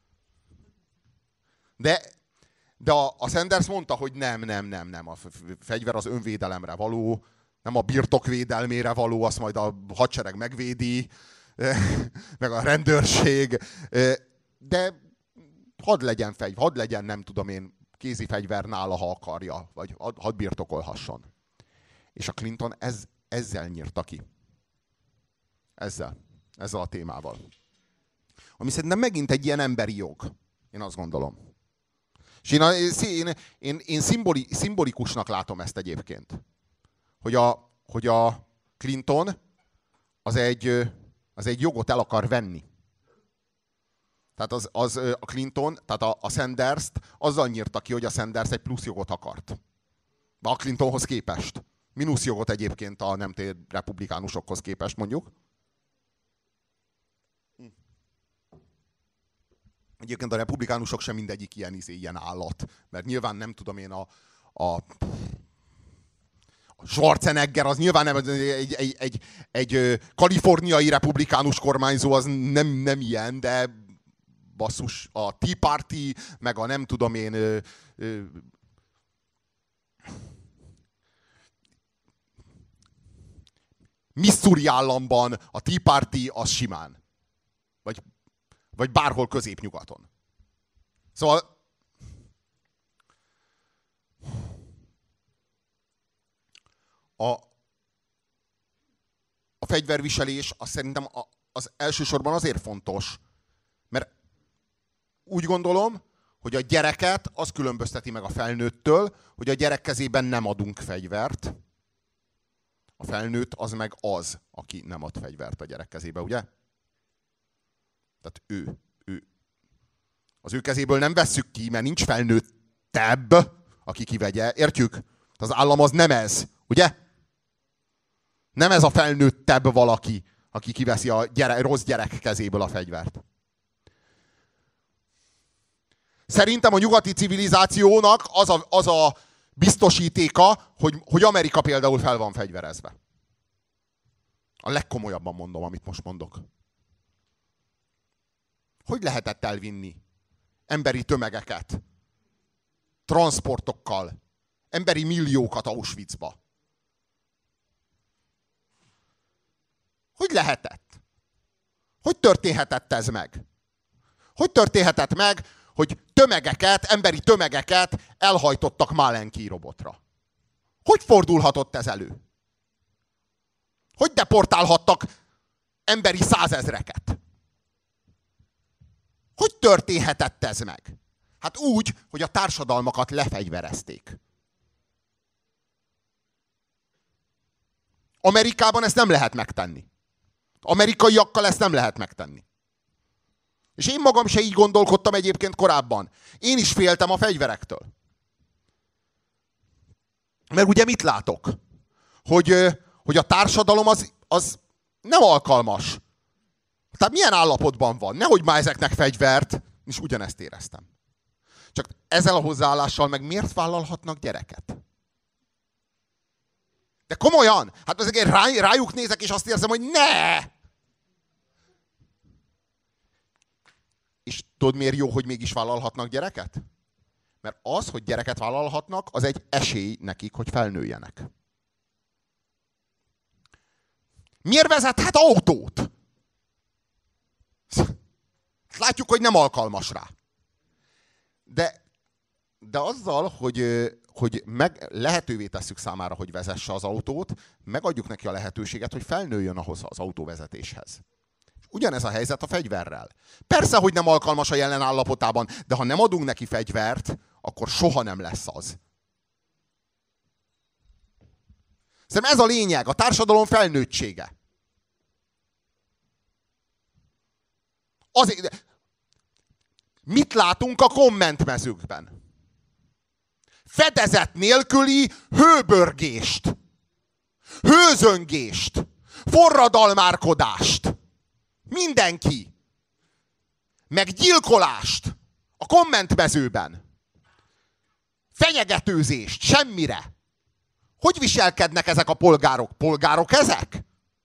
De a Sanders mondta, hogy nem. A fegyver az önvédelemre való, nem a birtok védelmére való, azt majd a hadsereg megvédi, meg a rendőrség. De hadd legyen, nem tudom én, kézi fegyver nála, ha akarja, vagy hadd birtokolhasson. És a Clinton ezzel nyírta ki. Ezzel a témával. Ami szerintem megint egy ilyen emberi jog. Én azt gondolom. És én szimbolikusnak látom ezt egyébként. Hogy a Clinton az egy jogot el akar venni. Tehát a Clinton, tehát a Sanders-t azzal nyírta ki, hogy a Sanders egy plusz jogot akart. De a Clintonhoz képest. Mínusz jogot egyébként a nem republikánusokhoz képest, mondjuk. Egyébként a republikánusok sem mindegyik ilyen állat. Mert nyilván nem tudom én a Schwarzenegger az nyilván nem egy kaliforniai republikánus kormányzó, az nem ilyen, de basszus, a Tea Party, meg a nem tudom én Missouri államban a Tea Party az simán. Vagy bárhol középnyugaton. Szóval a fegyverviselés az szerintem az elsősorban azért fontos, mert úgy gondolom, hogy a gyereket az különbözteti meg a felnőttől, hogy a gyerek kezében nem adunk fegyvert. A felnőtt az meg az, aki nem ad fegyvert a gyerek kezébe, ugye? Tehát ő. Az ő kezéből nem vesszük ki, mert nincs felnőttebb, aki kivegye. Értjük? Az állam az nem ez, ugye? Nem ez a felnőttebb valaki, aki kiveszi a rossz gyerek kezéből a fegyvert. Szerintem a nyugati civilizációnak az a biztosítéka, hogy Amerika például fel van fegyverezve. A legkomolyabban mondom, amit most mondok. Hogy lehetett elvinni emberi tömegeket, transportokkal, emberi milliókat Auschwitzba? Hogy lehetett? Hogy történhetett ez meg? Hogy történhetett meg, hogy emberi tömegeket elhajtottak Malenki robotra? Hogy fordulhatott ez elő? Hogy deportálhattak emberi százezreket? Hogy történhetett ez meg? Hát úgy, hogy a társadalmakat lefegyverezték. Amerikában ezt nem lehet megtenni. Amerikaiakkal ezt nem lehet megtenni. És én magam se így gondolkodtam egyébként korábban. Én is féltem a fegyverektől. Mert ugye mit látok? Hogy a társadalom az nem alkalmas. Tehát milyen állapotban van? Nehogy már ezeknek fegyvert, és ugyanezt éreztem. Csak ezzel a hozzáállással meg miért vállalhatnak gyereket? De komolyan! Hát azért rájuk nézek, és azt érzem, hogy ne! És tudod, miért jó, hogy mégis vállalhatnak gyereket? Mert az, hogy gyereket vállalhatnak, az egy esély nekik, hogy felnőjenek. Miért vezethet autót? Látjuk, hogy nem alkalmas rá. De azzal, hogy lehetővé tesszük számára, hogy vezesse az autót, megadjuk neki a lehetőséget, hogy felnőjön ahhoz az autóvezetéshez. És Ugyanez a helyzet a fegyverrel. Persze, hogy nem alkalmas a jelen állapotában, de ha nem adunk neki fegyvert, akkor soha nem lesz az. Szerintem ez a lényeg, a társadalom felnőttsége. Azért, mit látunk a kommentmezőkben? Fedezet nélküli hőbörgést, hőzöngést, forradalmárkodást. Mindenki. Meg gyilkolást a kommentmezőben. Fenyegetőzést, semmire. Hogy viselkednek ezek a polgárok? Polgárok ezek?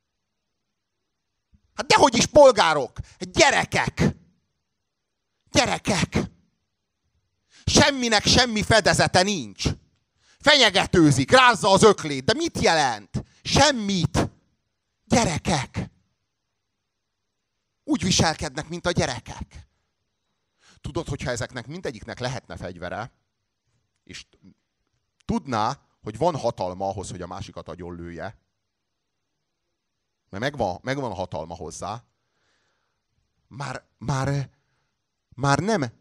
Hát dehogy is polgárok. Gyerekek. Gyerekek. Semminek semmi fedezete nincs. Fenyegetőzik, rázza az öklét. De mit jelent? Semmit. Gyerekek. Úgy viselkednek, mint a gyerekek. Tudod, hogyha ezeknek mindegyiknek lehetne fegyvere, és tudná, hogy van hatalma ahhoz, hogy a másikat agyonlője, mert megvan a hatalma hozzá, már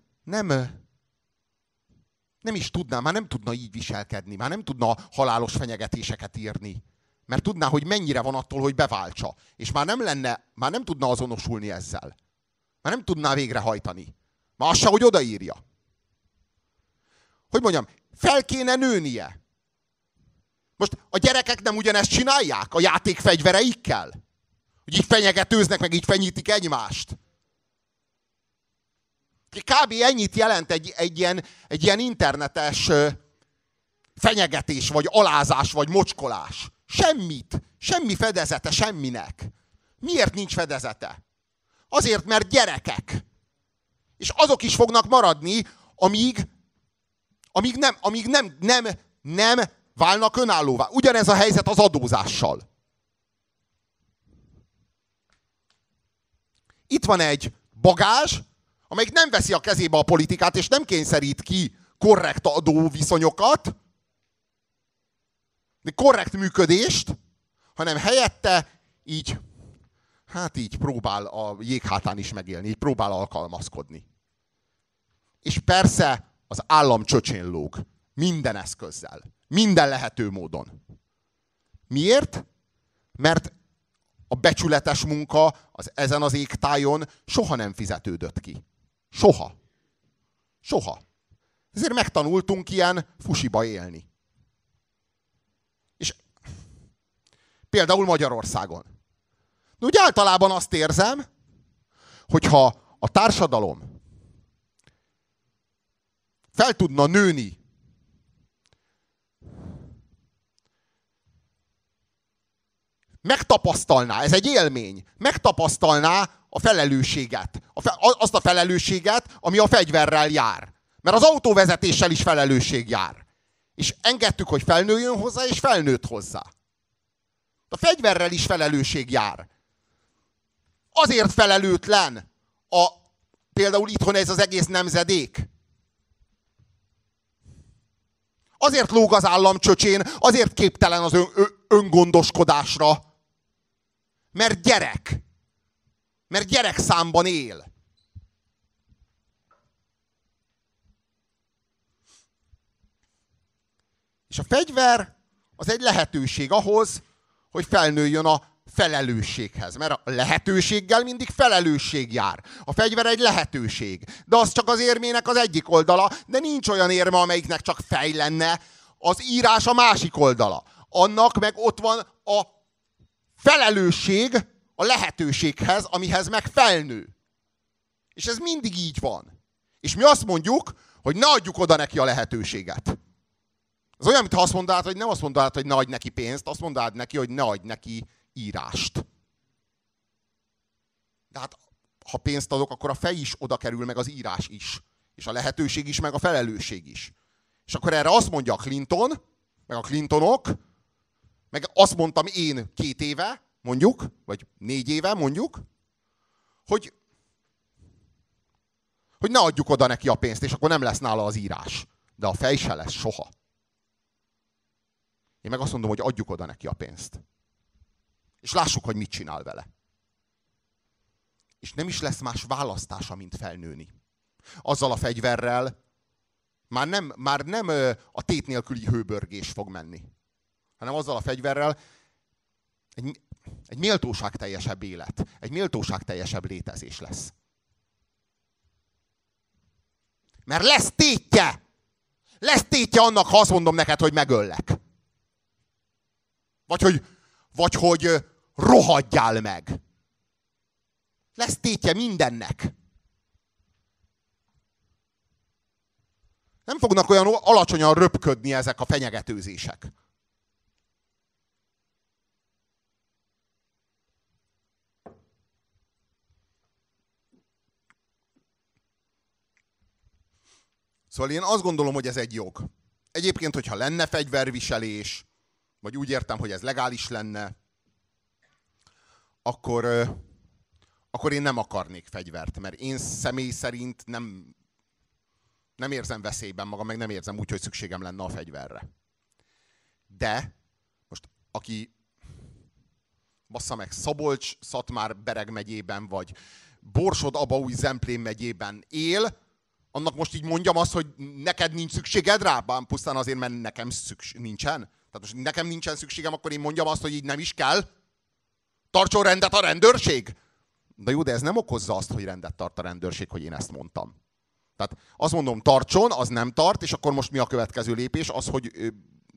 nem is tudná, már nem tudna így viselkedni, már nem tudna halálos fenyegetéseket írni, mert tudná, hogy mennyire van attól, hogy beváltsa, és már nem tudna azonosulni ezzel. Már nem tudná végrehajtani. Már az se, hogy odaírja. Hogy mondjam, fel kéne nőnie. Most a gyerekek nem ugyanezt csinálják a játékfegyvereikkel? Hogy így fenyegetőznek, meg így fenyítik egymást? Kb. Ennyit jelent egy ilyen internetes fenyegetés, vagy alázás, vagy mocskolás. Semmit. Semmi fedezete semminek. Miért nincs fedezete? Azért, mert gyerekek. És azok is fognak maradni, amíg nem válnak önállóvá. Ugyanez a helyzet az adózással. Itt van egy bagázs, amelyik nem veszi a kezébe a politikát, és nem kényszerít ki korrekt adóviszonyokat, de korrekt működést, hanem helyette így próbál a jéghátán is megélni, így próbál alkalmazkodni. És persze az állam csöcsén lóg. Minden eszközzel. Minden lehető módon. Miért? Mert a becsületes munka ezen az égtájon soha nem fizetődött ki. Soha. Soha. Ezért megtanultunk ilyen fusiba élni. És például Magyarországon. De úgy általában azt érzem, hogyha a társadalom fel tudna nőni megtapasztalná, ez egy élmény, megtapasztalná a felelősséget. Azt a felelősséget, ami a fegyverrel jár. Mert az autóvezetéssel is felelősség jár. És engedtük, hogy felnőjön hozzá, és felnőtt hozzá. A fegyverrel is felelősség jár. Azért felelőtlen például itthon ez az egész nemzedék. Azért lóg az állam csöcsén, azért képtelen az öngondoskodásra. Mert gyerek. Mert gyerekszámban él. És a fegyver az egy lehetőség ahhoz, hogy felnőjön a felelősséghez. Mert a lehetőséggel mindig felelősség jár. A fegyver egy lehetőség. De az csak az érmének az egyik oldala, de nincs olyan érme, amelyiknek csak fej lenne. Az írás a másik oldala. Annak meg ott van a felelősség a lehetőséghez, amihez meg felnő. És ez mindig így van. És mi azt mondjuk, hogy ne adjuk oda neki a lehetőséget. Ez olyan, mintha azt mondanád, hogy nem azt mondanád, hogy ne adj neki pénzt, azt mondanád neki, hogy ne adj neki írást. De hát, ha pénzt adok, akkor a fej is oda kerül, meg az írás is. És a lehetőség is, meg a felelősség is. És akkor erre azt mondja a Clinton, meg a Clintonok, meg azt mondtam én 2 éve, mondjuk, vagy 4 éve, mondjuk, hogy ne adjuk oda neki a pénzt, és akkor nem lesz nála az írás. De a fej se lesz soha. Én meg azt mondom, hogy adjuk oda neki a pénzt. És lássuk, hogy mit csinál vele. És nem is lesz más választása, mint felnőni. Azzal a fegyverrel már nem a tét nélküli hőbörgés fog menni, hanem azzal a fegyverrel egy méltóságteljesebb élet, egy méltóságteljesebb létezés lesz. Mert lesz tétje! Lesz tétje annak, ha azt mondom neked, hogy megöllek. Vagy hogy rohadjál meg. Lesz tétje mindennek. Nem fognak olyan alacsonyan röpködni ezek a fenyegetőzések. Szóval én azt gondolom, hogy ez egy jog. Egyébként, hogyha lenne fegyverviselés, vagy úgy értem, hogy ez legális lenne, akkor én nem akarnék fegyvert, mert én személy szerint nem érzem veszélyben magam, meg nem érzem úgy, hogy szükségem lenne a fegyverre. De most aki bassza meg Szabolcs-Szatmár-Bereg megyében, vagy Borsod-Abaúj-Zemplén megyében él, annak most így mondjam azt, hogy neked nincs szükséged rá, pusztán azért, mert nekem nincsen. Tehát most nekem nincsen szükségem, akkor én mondjam azt, hogy így nem is kell. Tartson rendet a rendőrség. De jó, de ez nem okozza azt, hogy rendet tart a rendőrség, hogy én ezt mondtam. Tehát azt mondom, tartson, az nem tart, és akkor most mi a következő lépés? Az, hogy...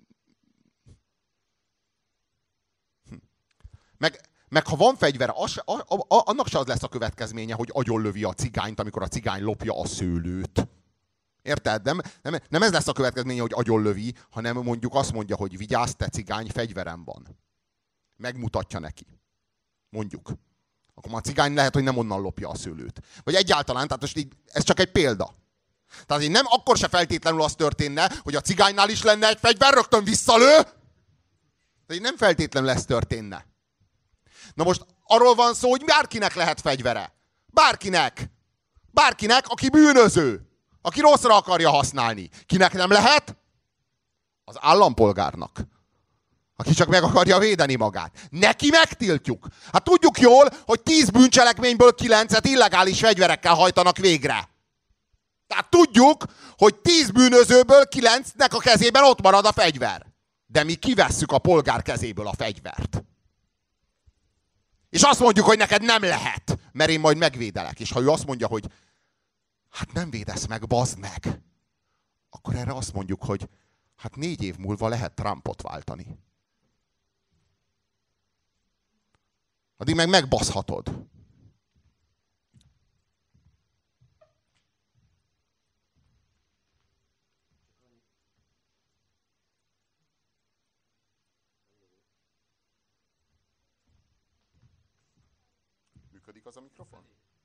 Meg ha van fegyvere, annak se az lesz a következménye, hogy agyonlövi a cigányt, amikor a cigány lopja a szőlőt. Érted? Nem ez lesz a következménye, hogy agyonlövi, hanem mondjuk azt mondja, hogy vigyázz, te cigány, fegyverem van. Megmutatja neki. Mondjuk. Akkor a cigány lehet, hogy nem onnan lopja a szőlőt. Vagy egyáltalán, tehát most így, ez csak egy példa. Tehát így nem akkor se feltétlenül az történne, hogy a cigánynál is lenne egy fegyver, rögtön visszalő. De így nem feltétlenül ez történne. Na most arról van szó, hogy bárkinek lehet fegyvere. Bárkinek. Bárkinek, aki bűnöző. Aki rosszra akarja használni. Kinek nem lehet? Az állampolgárnak. Aki csak meg akarja védeni magát. Neki megtiltjuk. Hát tudjuk jól, hogy 10 bűncselekményből 9-et illegális fegyverekkel hajtanak végre. Tehát tudjuk, hogy 10 bűnözőből 9-nek a kezében ott marad a fegyver. De mi kivesszük a polgár kezéből a fegyvert. És azt mondjuk, hogy neked nem lehet, mert én majd megvédelek. És ha ő azt mondja, hogy hát nem védesz meg, bazd meg, akkor erre azt mondjuk, hogy hát 4 év múlva lehet Trumpot váltani. Addig meg megbaszhatod. Működik az a mikrofon?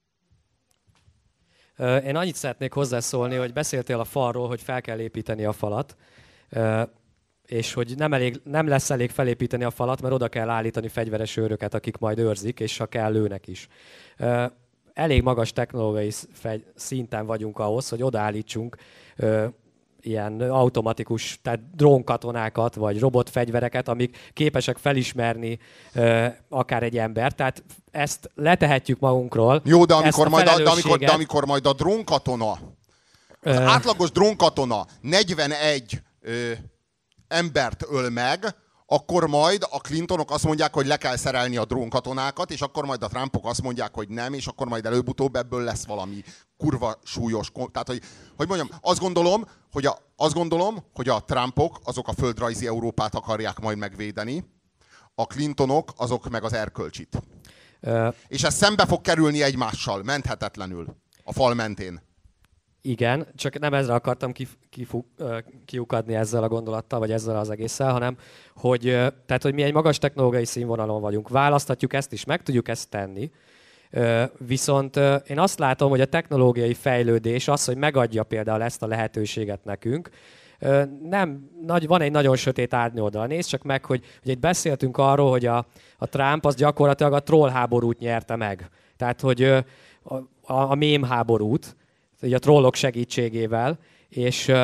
Én annyit szeretnék hozzászólni, hogy beszéltél a falról, hogy fel kell építeni a falat, és hogy nem lesz elég felépíteni a falat, mert oda kell állítani fegyveres őröket, akik majd őrzik, és ha kell, lőnek is. Elég magas technológiai szinten vagyunk ahhoz, hogy odaállítsunk ilyen automatikus, tehát drónkatonákat, vagy robotfegyvereket, amik képesek felismerni akár egy embert. Tehát ezt letehetjük magunkról. Jó, de amikor majd a drónkatona, az átlagos drónkatona 41 embert öl meg, akkor majd a Clintonok azt mondják, hogy le kell szerelni a drónkatonákat, és akkor majd a Trumpok azt mondják, hogy nem, és akkor majd előbb-utóbb ebből lesz valami kurva súlyos. Tehát, hogy mondjam, azt gondolom, hogy a Trumpok azok a földrajzi Európát akarják majd megvédeni, a Clintonok azok meg az erkölcsit. És ez szembe fog kerülni egymással, menthetetlenül, a fal mentén. Igen, csak nem ezre akartam kiukadni ezzel a gondolattal, vagy ezzel az egésszel, hanem hogy mi egy magas technológiai színvonalon vagyunk. Választhatjuk ezt is, meg tudjuk ezt tenni. Viszont én azt látom, hogy a technológiai fejlődés az, hogy megadja például ezt a lehetőséget nekünk, van egy nagyon sötét árnyoldal. Nézd csak meg, hogy itt beszéltünk arról, hogy a Trump az gyakorlatilag a troll háborút nyerte meg. Tehát, hogy a mém háborút, a trollok segítségével, és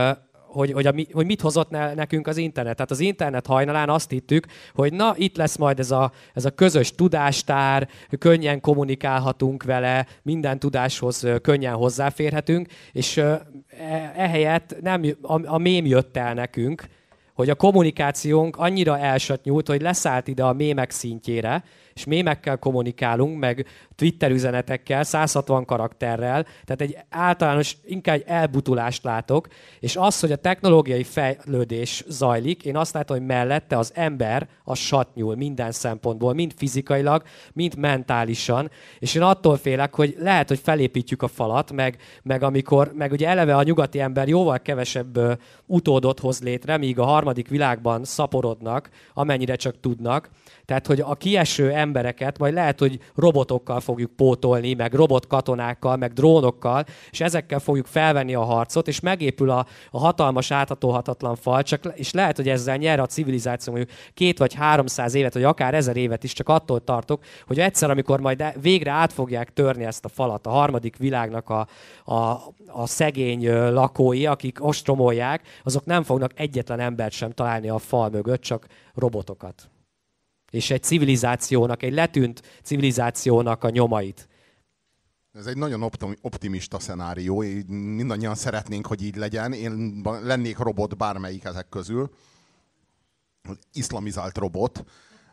hogy mit hozott nekünk az internet. Tehát az internet hajnalán azt hittük, hogy na, itt lesz majd ez a közös tudástár, könnyen kommunikálhatunk vele, minden tudáshoz könnyen hozzáférhetünk, és ehelyett a mém jött el nekünk, hogy a kommunikációnk annyira elsatnyult, hogy leszállt ide a mémek szintjére, és mémekkel kommunikálunk, meg Twitter üzenetekkel, 160 karakterrel, tehát egy általános, inkább egy elbutulást látok, és az, hogy a technológiai fejlődés zajlik, én azt látom, hogy mellette az ember az satnyul minden szempontból, mind fizikailag, mind mentálisan, és én attól félek, hogy lehet, hogy felépítjük a falat, meg ugye eleve a nyugati ember jóval kevesebb utódot hoz létre, míg a harmadik világban szaporodnak, amennyire csak tudnak. Tehát, hogy a kieső embereket majd lehet, hogy robotokkal fogjuk pótolni, meg robotkatonákkal, meg drónokkal, és ezekkel fogjuk felvenni a harcot, és megépül a hatalmas, áthatolhatatlan fal, és lehet, hogy ezzel nyer a civilizáció mondjuk 200 vagy 300 évet, vagy akár 1000 évet is, csak attól tartok, hogy egyszer, amikor majd végre át fogják törni ezt a falat, a harmadik világnak a szegény lakói, akik ostromolják, azok nem fognak egyetlen embert sem találni a fal mögött, csak robotokat. És egy civilizációnak, egy letűnt civilizációnak a nyomait. Ez egy nagyon optimista szenárió, mindannyian szeretnénk, hogy így legyen. Én lennék robot bármelyik ezek közül. Iszlamizált robot.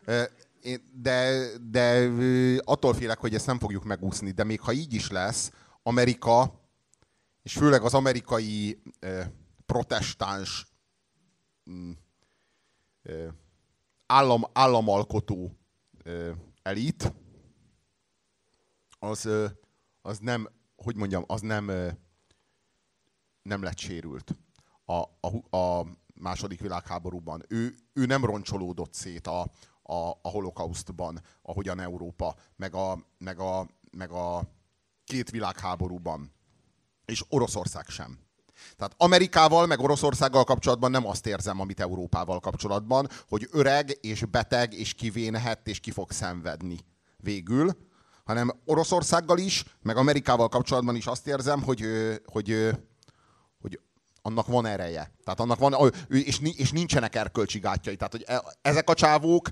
De attól félek, hogy ezt nem fogjuk megúszni. De még ha így is lesz, Amerika, és főleg az amerikai protestáns államalkotó elit, az nem, hogy mondjam, az nem lett sérült a második világháborúban. Ő nem roncsolódott szét a holokausztban, ahogyan Európa, meg a két világháborúban. És Oroszország sem. Tehát Amerikával, meg Oroszországgal kapcsolatban nem azt érzem, amit Európával kapcsolatban, hogy öreg, és beteg, és kivénhet, és ki fog szenvedni végül, hanem Oroszországgal is, meg Amerikával kapcsolatban is azt érzem, hogy annak van ereje. Tehát annak van, és nincsenek erkölcsi gátjai. Tehát, hogy ezek a csávók,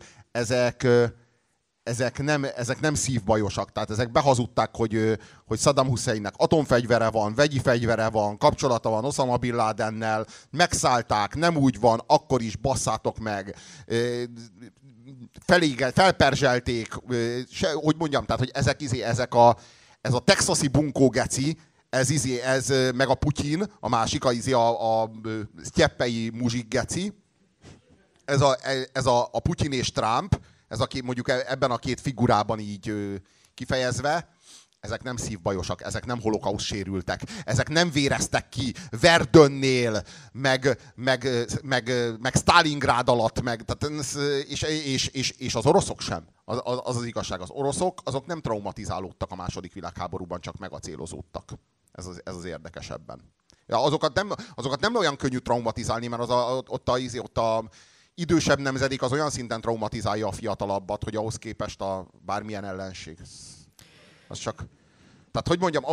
ezek nem szívbajosak. Tehát ezek behazudták, hogy Saddam Husseinnek atomfegyvere van, vegyi fegyvere van, kapcsolata van Osama Bin Ladennel, megszállták, nem úgy van, akkor is basszátok meg, felperzselték, hogy mondjam, tehát, hogy ez a texasi bunkó geci, ez meg a Putyin, a másik, a sztyeppei muzsik geci, ez a Putyin és Trump, ez mondjuk ebben a két figurában így kifejezve, ezek nem szívbajosak, ezek nem holokauszt sérültek, ezek nem véreztek ki Verdönnél, meg Sztálingrád alatt, és az oroszok sem. Az igazság, az oroszok, azok nem traumatizálódtak a második világháborúban, csak megacélozódtak. Ez az érdekesebben. Ja, azokat nem olyan könnyű traumatizálni, mert ott a idősebb nemzedék az olyan szinten traumatizálja a fiatalabbat, hogy ahhoz képest a bármilyen ellenség. Az csak... Tehát, hogy mondjam,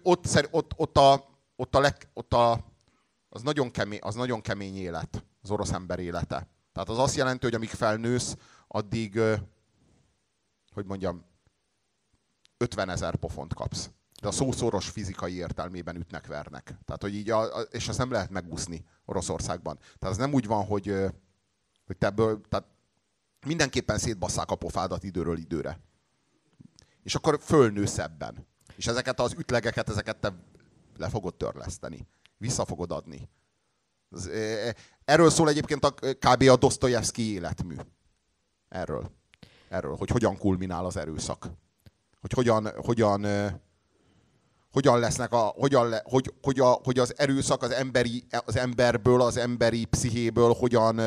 az nagyon kemény élet, az orosz ember élete. Tehát az azt jelenti, hogy amíg felnősz, addig, hogy mondjam, 50 000 pofont kapsz. De a szószoros fizikai értelmében ütnek-vernek. Tehát, hogy így, és ezt nem lehet megúszni Oroszországban. Tehát ez nem úgy van, hogy tehát mindenképpen szétbasszák a pofádat időről időre. És akkor fölnősz ebben. És ezeket az ütlegeket, te le fogod törleszteni. Vissza fogod adni. Erről szól egyébként kb. A Dosztojevszkij életmű. Erről, hogy hogyan kulminál az erőszak. Hogy hogyan lesznek hogy az erőszak az emberből, az emberi pszichéből hogyan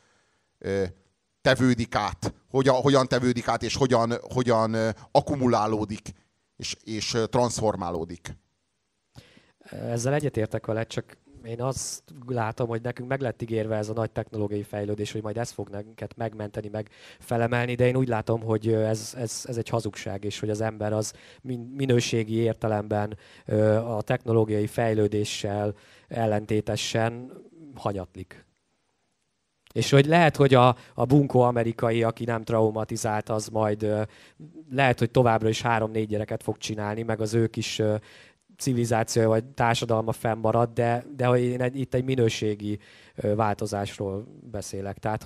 tevődik át. Hogyan tevődik át, és hogyan akkumulálódik, és transformálódik. Ezzel egyetértek vele, csak én azt látom, hogy nekünk meg lett ígérve ez a nagy technológiai fejlődés, hogy majd ez fog minket megmenteni, meg felemelni, de én úgy látom, hogy ez egy hazugság, és hogy az ember az minőségi értelemben a technológiai fejlődéssel ellentétesen hanyatlik. És hogy lehet, hogy a bunkó amerikai, aki nem traumatizált, az majd lehet, hogy továbbra is 3-4 gyereket fog csinálni, meg az ő kis civilizációja vagy társadalma fennmarad, de hogy én itt egy minőségi változásról beszélek. Tehát,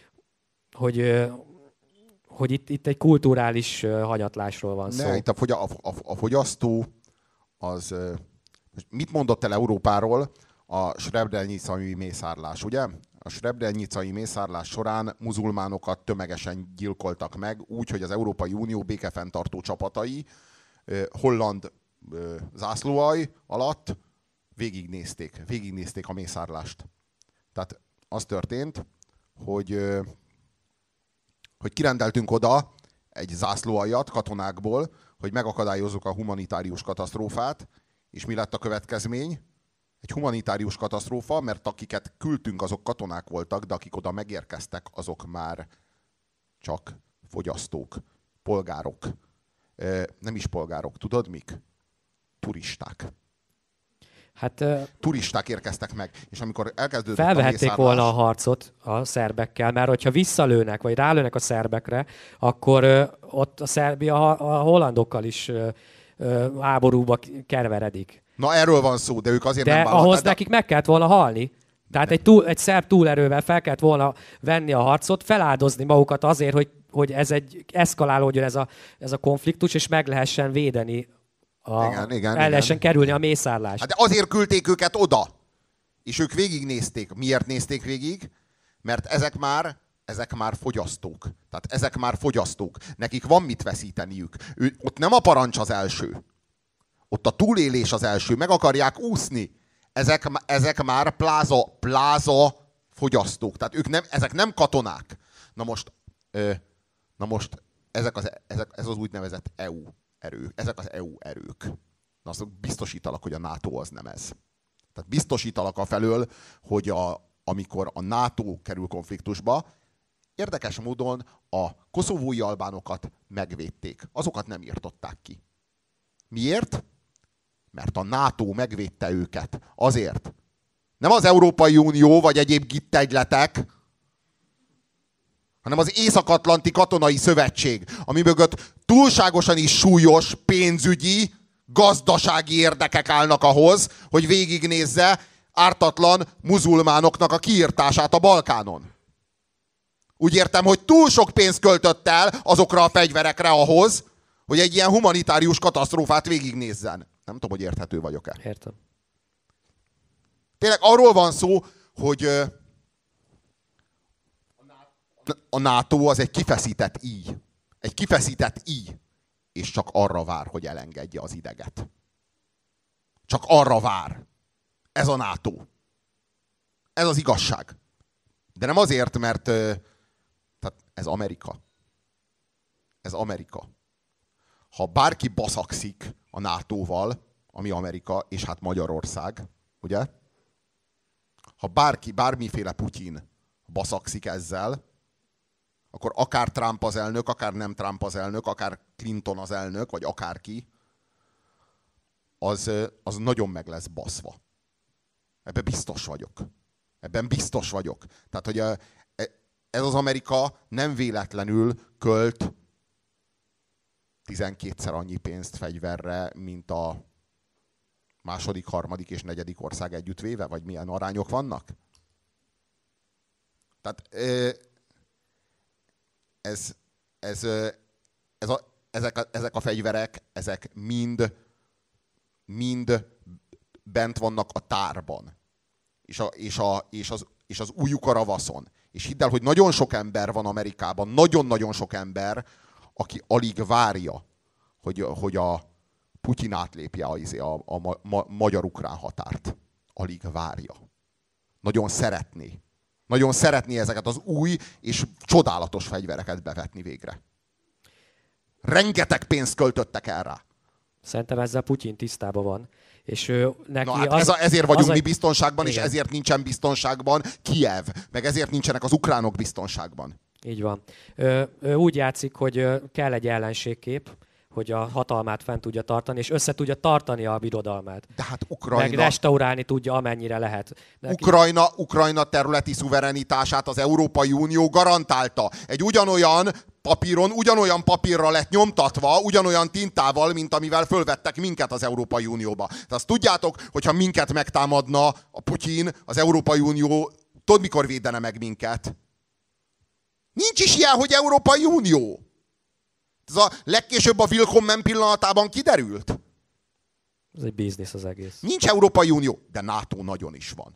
hogy itt egy kulturális hanyatlásról van szó. Itt a fogyasztó az... Mit mondott el Európáról a srebrenicai mészárlás, ugye? A srebrenicai mészárlás során muzulmánokat tömegesen gyilkoltak meg, úgy, hogy az Európai Unió békefenntartó csapatai holland zászlóalj alatt végignézték a mészárlást. Tehát az történt, hogy kirendeltünk oda egy zászlóaljat katonákból, hogy megakadályozzuk a humanitárius katasztrófát, és mi lett a következmény? Egy humanitárius katasztrófa, mert akiket küldtünk, azok katonák voltak, de akik oda megérkeztek, azok már csak fogyasztók, polgárok. Nem is polgárok, tudod mik? Turisták. Hát, turisták érkeztek meg, és amikor elkezdődött felvehették volna a harcot a szerbekkel, mert hogyha visszalőnek, vagy rálőnek a szerbekre, akkor ott a Szerbia a hollandokkal is háborúba kerveredik. Na erről van szó, de ők azért de nem vállalták. Ahhoz nekik meg kellett volna halni. Tehát egy szerb túlerővel fel kellett volna venni a harcot, feláldozni magukat azért, hogy ez egy eszkalálódjon ez a konfliktus, és meg lehessen védeni, el lehessen kerülni a mészárlást. Hát de azért küldték őket oda. És ők végignézték. Miért nézték végig? Mert ezek már fogyasztók. Tehát ezek már fogyasztók. Nekik van mit veszíteniük. Ott nem a parancs az első. Ott a túlélés az első. Meg akarják úszni. Ezek már pláza fogyasztók. Tehát ezek nem katonák. Na most ez az úgynevezett EU erő. Ezek az EU erők. Na azok biztosítalak, hogy a NATO az nem ez. Tehát biztosítalak afelől, hogy amikor a NATO kerül konfliktusba, érdekes módon a koszovói albánokat megvédték. Azokat nem írtották ki. Miért? Mert a NATO megvédte őket. Azért. Nem az Európai Unió vagy egyéb gittegyletek, hanem az Észak-Atlanti Katonai Szövetség, ami mögött túlságosan is súlyos pénzügyi, gazdasági érdekek állnak ahhoz, hogy végignézze ártatlan muzulmánoknak a kiirtását a Balkánon. Úgy értem, hogy túl sok pénzt költött el azokra a fegyverekre ahhoz, hogy egy ilyen humanitárius katasztrófát végignézzen. Nem tudom, hogy érthető vagyok-e. Értem. Tényleg arról van szó, hogy a NATO az egy kifeszített íj. Egy kifeszített íj. És csak arra vár, hogy elengedje az ideget. Csak arra vár. Ez a NATO. Ez az igazság. De nem azért, mert tehát ez Amerika. Ez Amerika. Ha bárki baszakszik a NATO-val, ami Amerika, és hát Magyarország, ugye? Ha bármiféle Putyin baszakszik ezzel, akkor akár Trump az elnök, akár nem Trump az elnök, akár Clinton az elnök, vagy akárki, az nagyon meg lesz baszva. Ebben biztos vagyok. Ebben biztos vagyok. Tehát, hogy ez az Amerika nem véletlenül költ 12-szer annyi pénzt fegyverre, mint a második, harmadik és negyedik ország együttvéve? Vagy milyen arányok vannak? Tehát ezek a fegyverek, ezek mind bent vannak a tárban. És az ujjuk a ravaszon. És hidd el, hogy nagyon sok ember van Amerikában, nagyon-nagyon sok ember, aki alig várja, hogy a Putyin átlépje a magyar-ukrán határt. Alig várja. Nagyon szeretné. Nagyon szeretné ezeket az új és csodálatos fegyvereket bevetni végre. Rengeteg pénzt költöttek el rá. Szerintem ezzel Putyin tisztában van. És neki ezért vagyunk mi biztonságban, igen. És ezért nincsen biztonságban Kijev, meg ezért nincsenek az ukránok biztonságban. Így van. Úgy játszik, hogy kell egy ellenségkép, hogy a hatalmát fent tudja tartani, és össze tudja tartani a birodalmát. De hát Meg restaurálni tudja, amennyire lehet. Ukrajna területi szuverenitását az Európai Unió garantálta. Egy ugyanolyan papíron, ugyanolyan papírra lett nyomtatva, ugyanolyan tintával, mint amivel fölvettek minket az Európai Unióba. De azt tudjátok, hogyha minket megtámadna a Putyin, az Európai Unió, tudod, mikor védene meg minket? Nincs is ilyen, hogy Európai Unió. Ez a legkésőbb a Willkommen pillanatában kiderült. Ez egy biznisz az egész. Nincs Európai Unió, de NATO nagyon is van.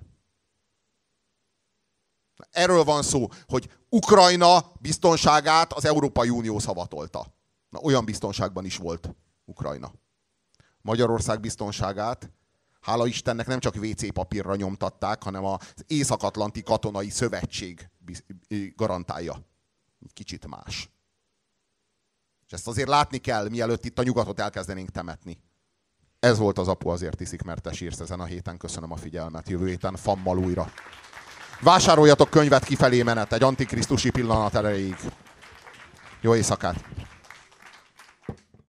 Erről van szó, hogy Ukrajna biztonságát az Európai Unió szavatolta. Na, olyan biztonságban is volt Ukrajna. Magyarország biztonságát, hála Istennek, nem csak WC papírra nyomtatták, hanem az Észak-Atlanti Katonai Szövetség garantálja. Kicsit más. És ezt azért látni kell, mielőtt itt a nyugatot elkezdenénk temetni. Ez volt az Apu azért iszik, mert te sírsz ezen a héten. Köszönöm a figyelmet. Jövő héten fammal újra. Vásároljatok könyvet Kifelé menet, egy antikrisztusi pillanat erejéig. Jó éjszakát!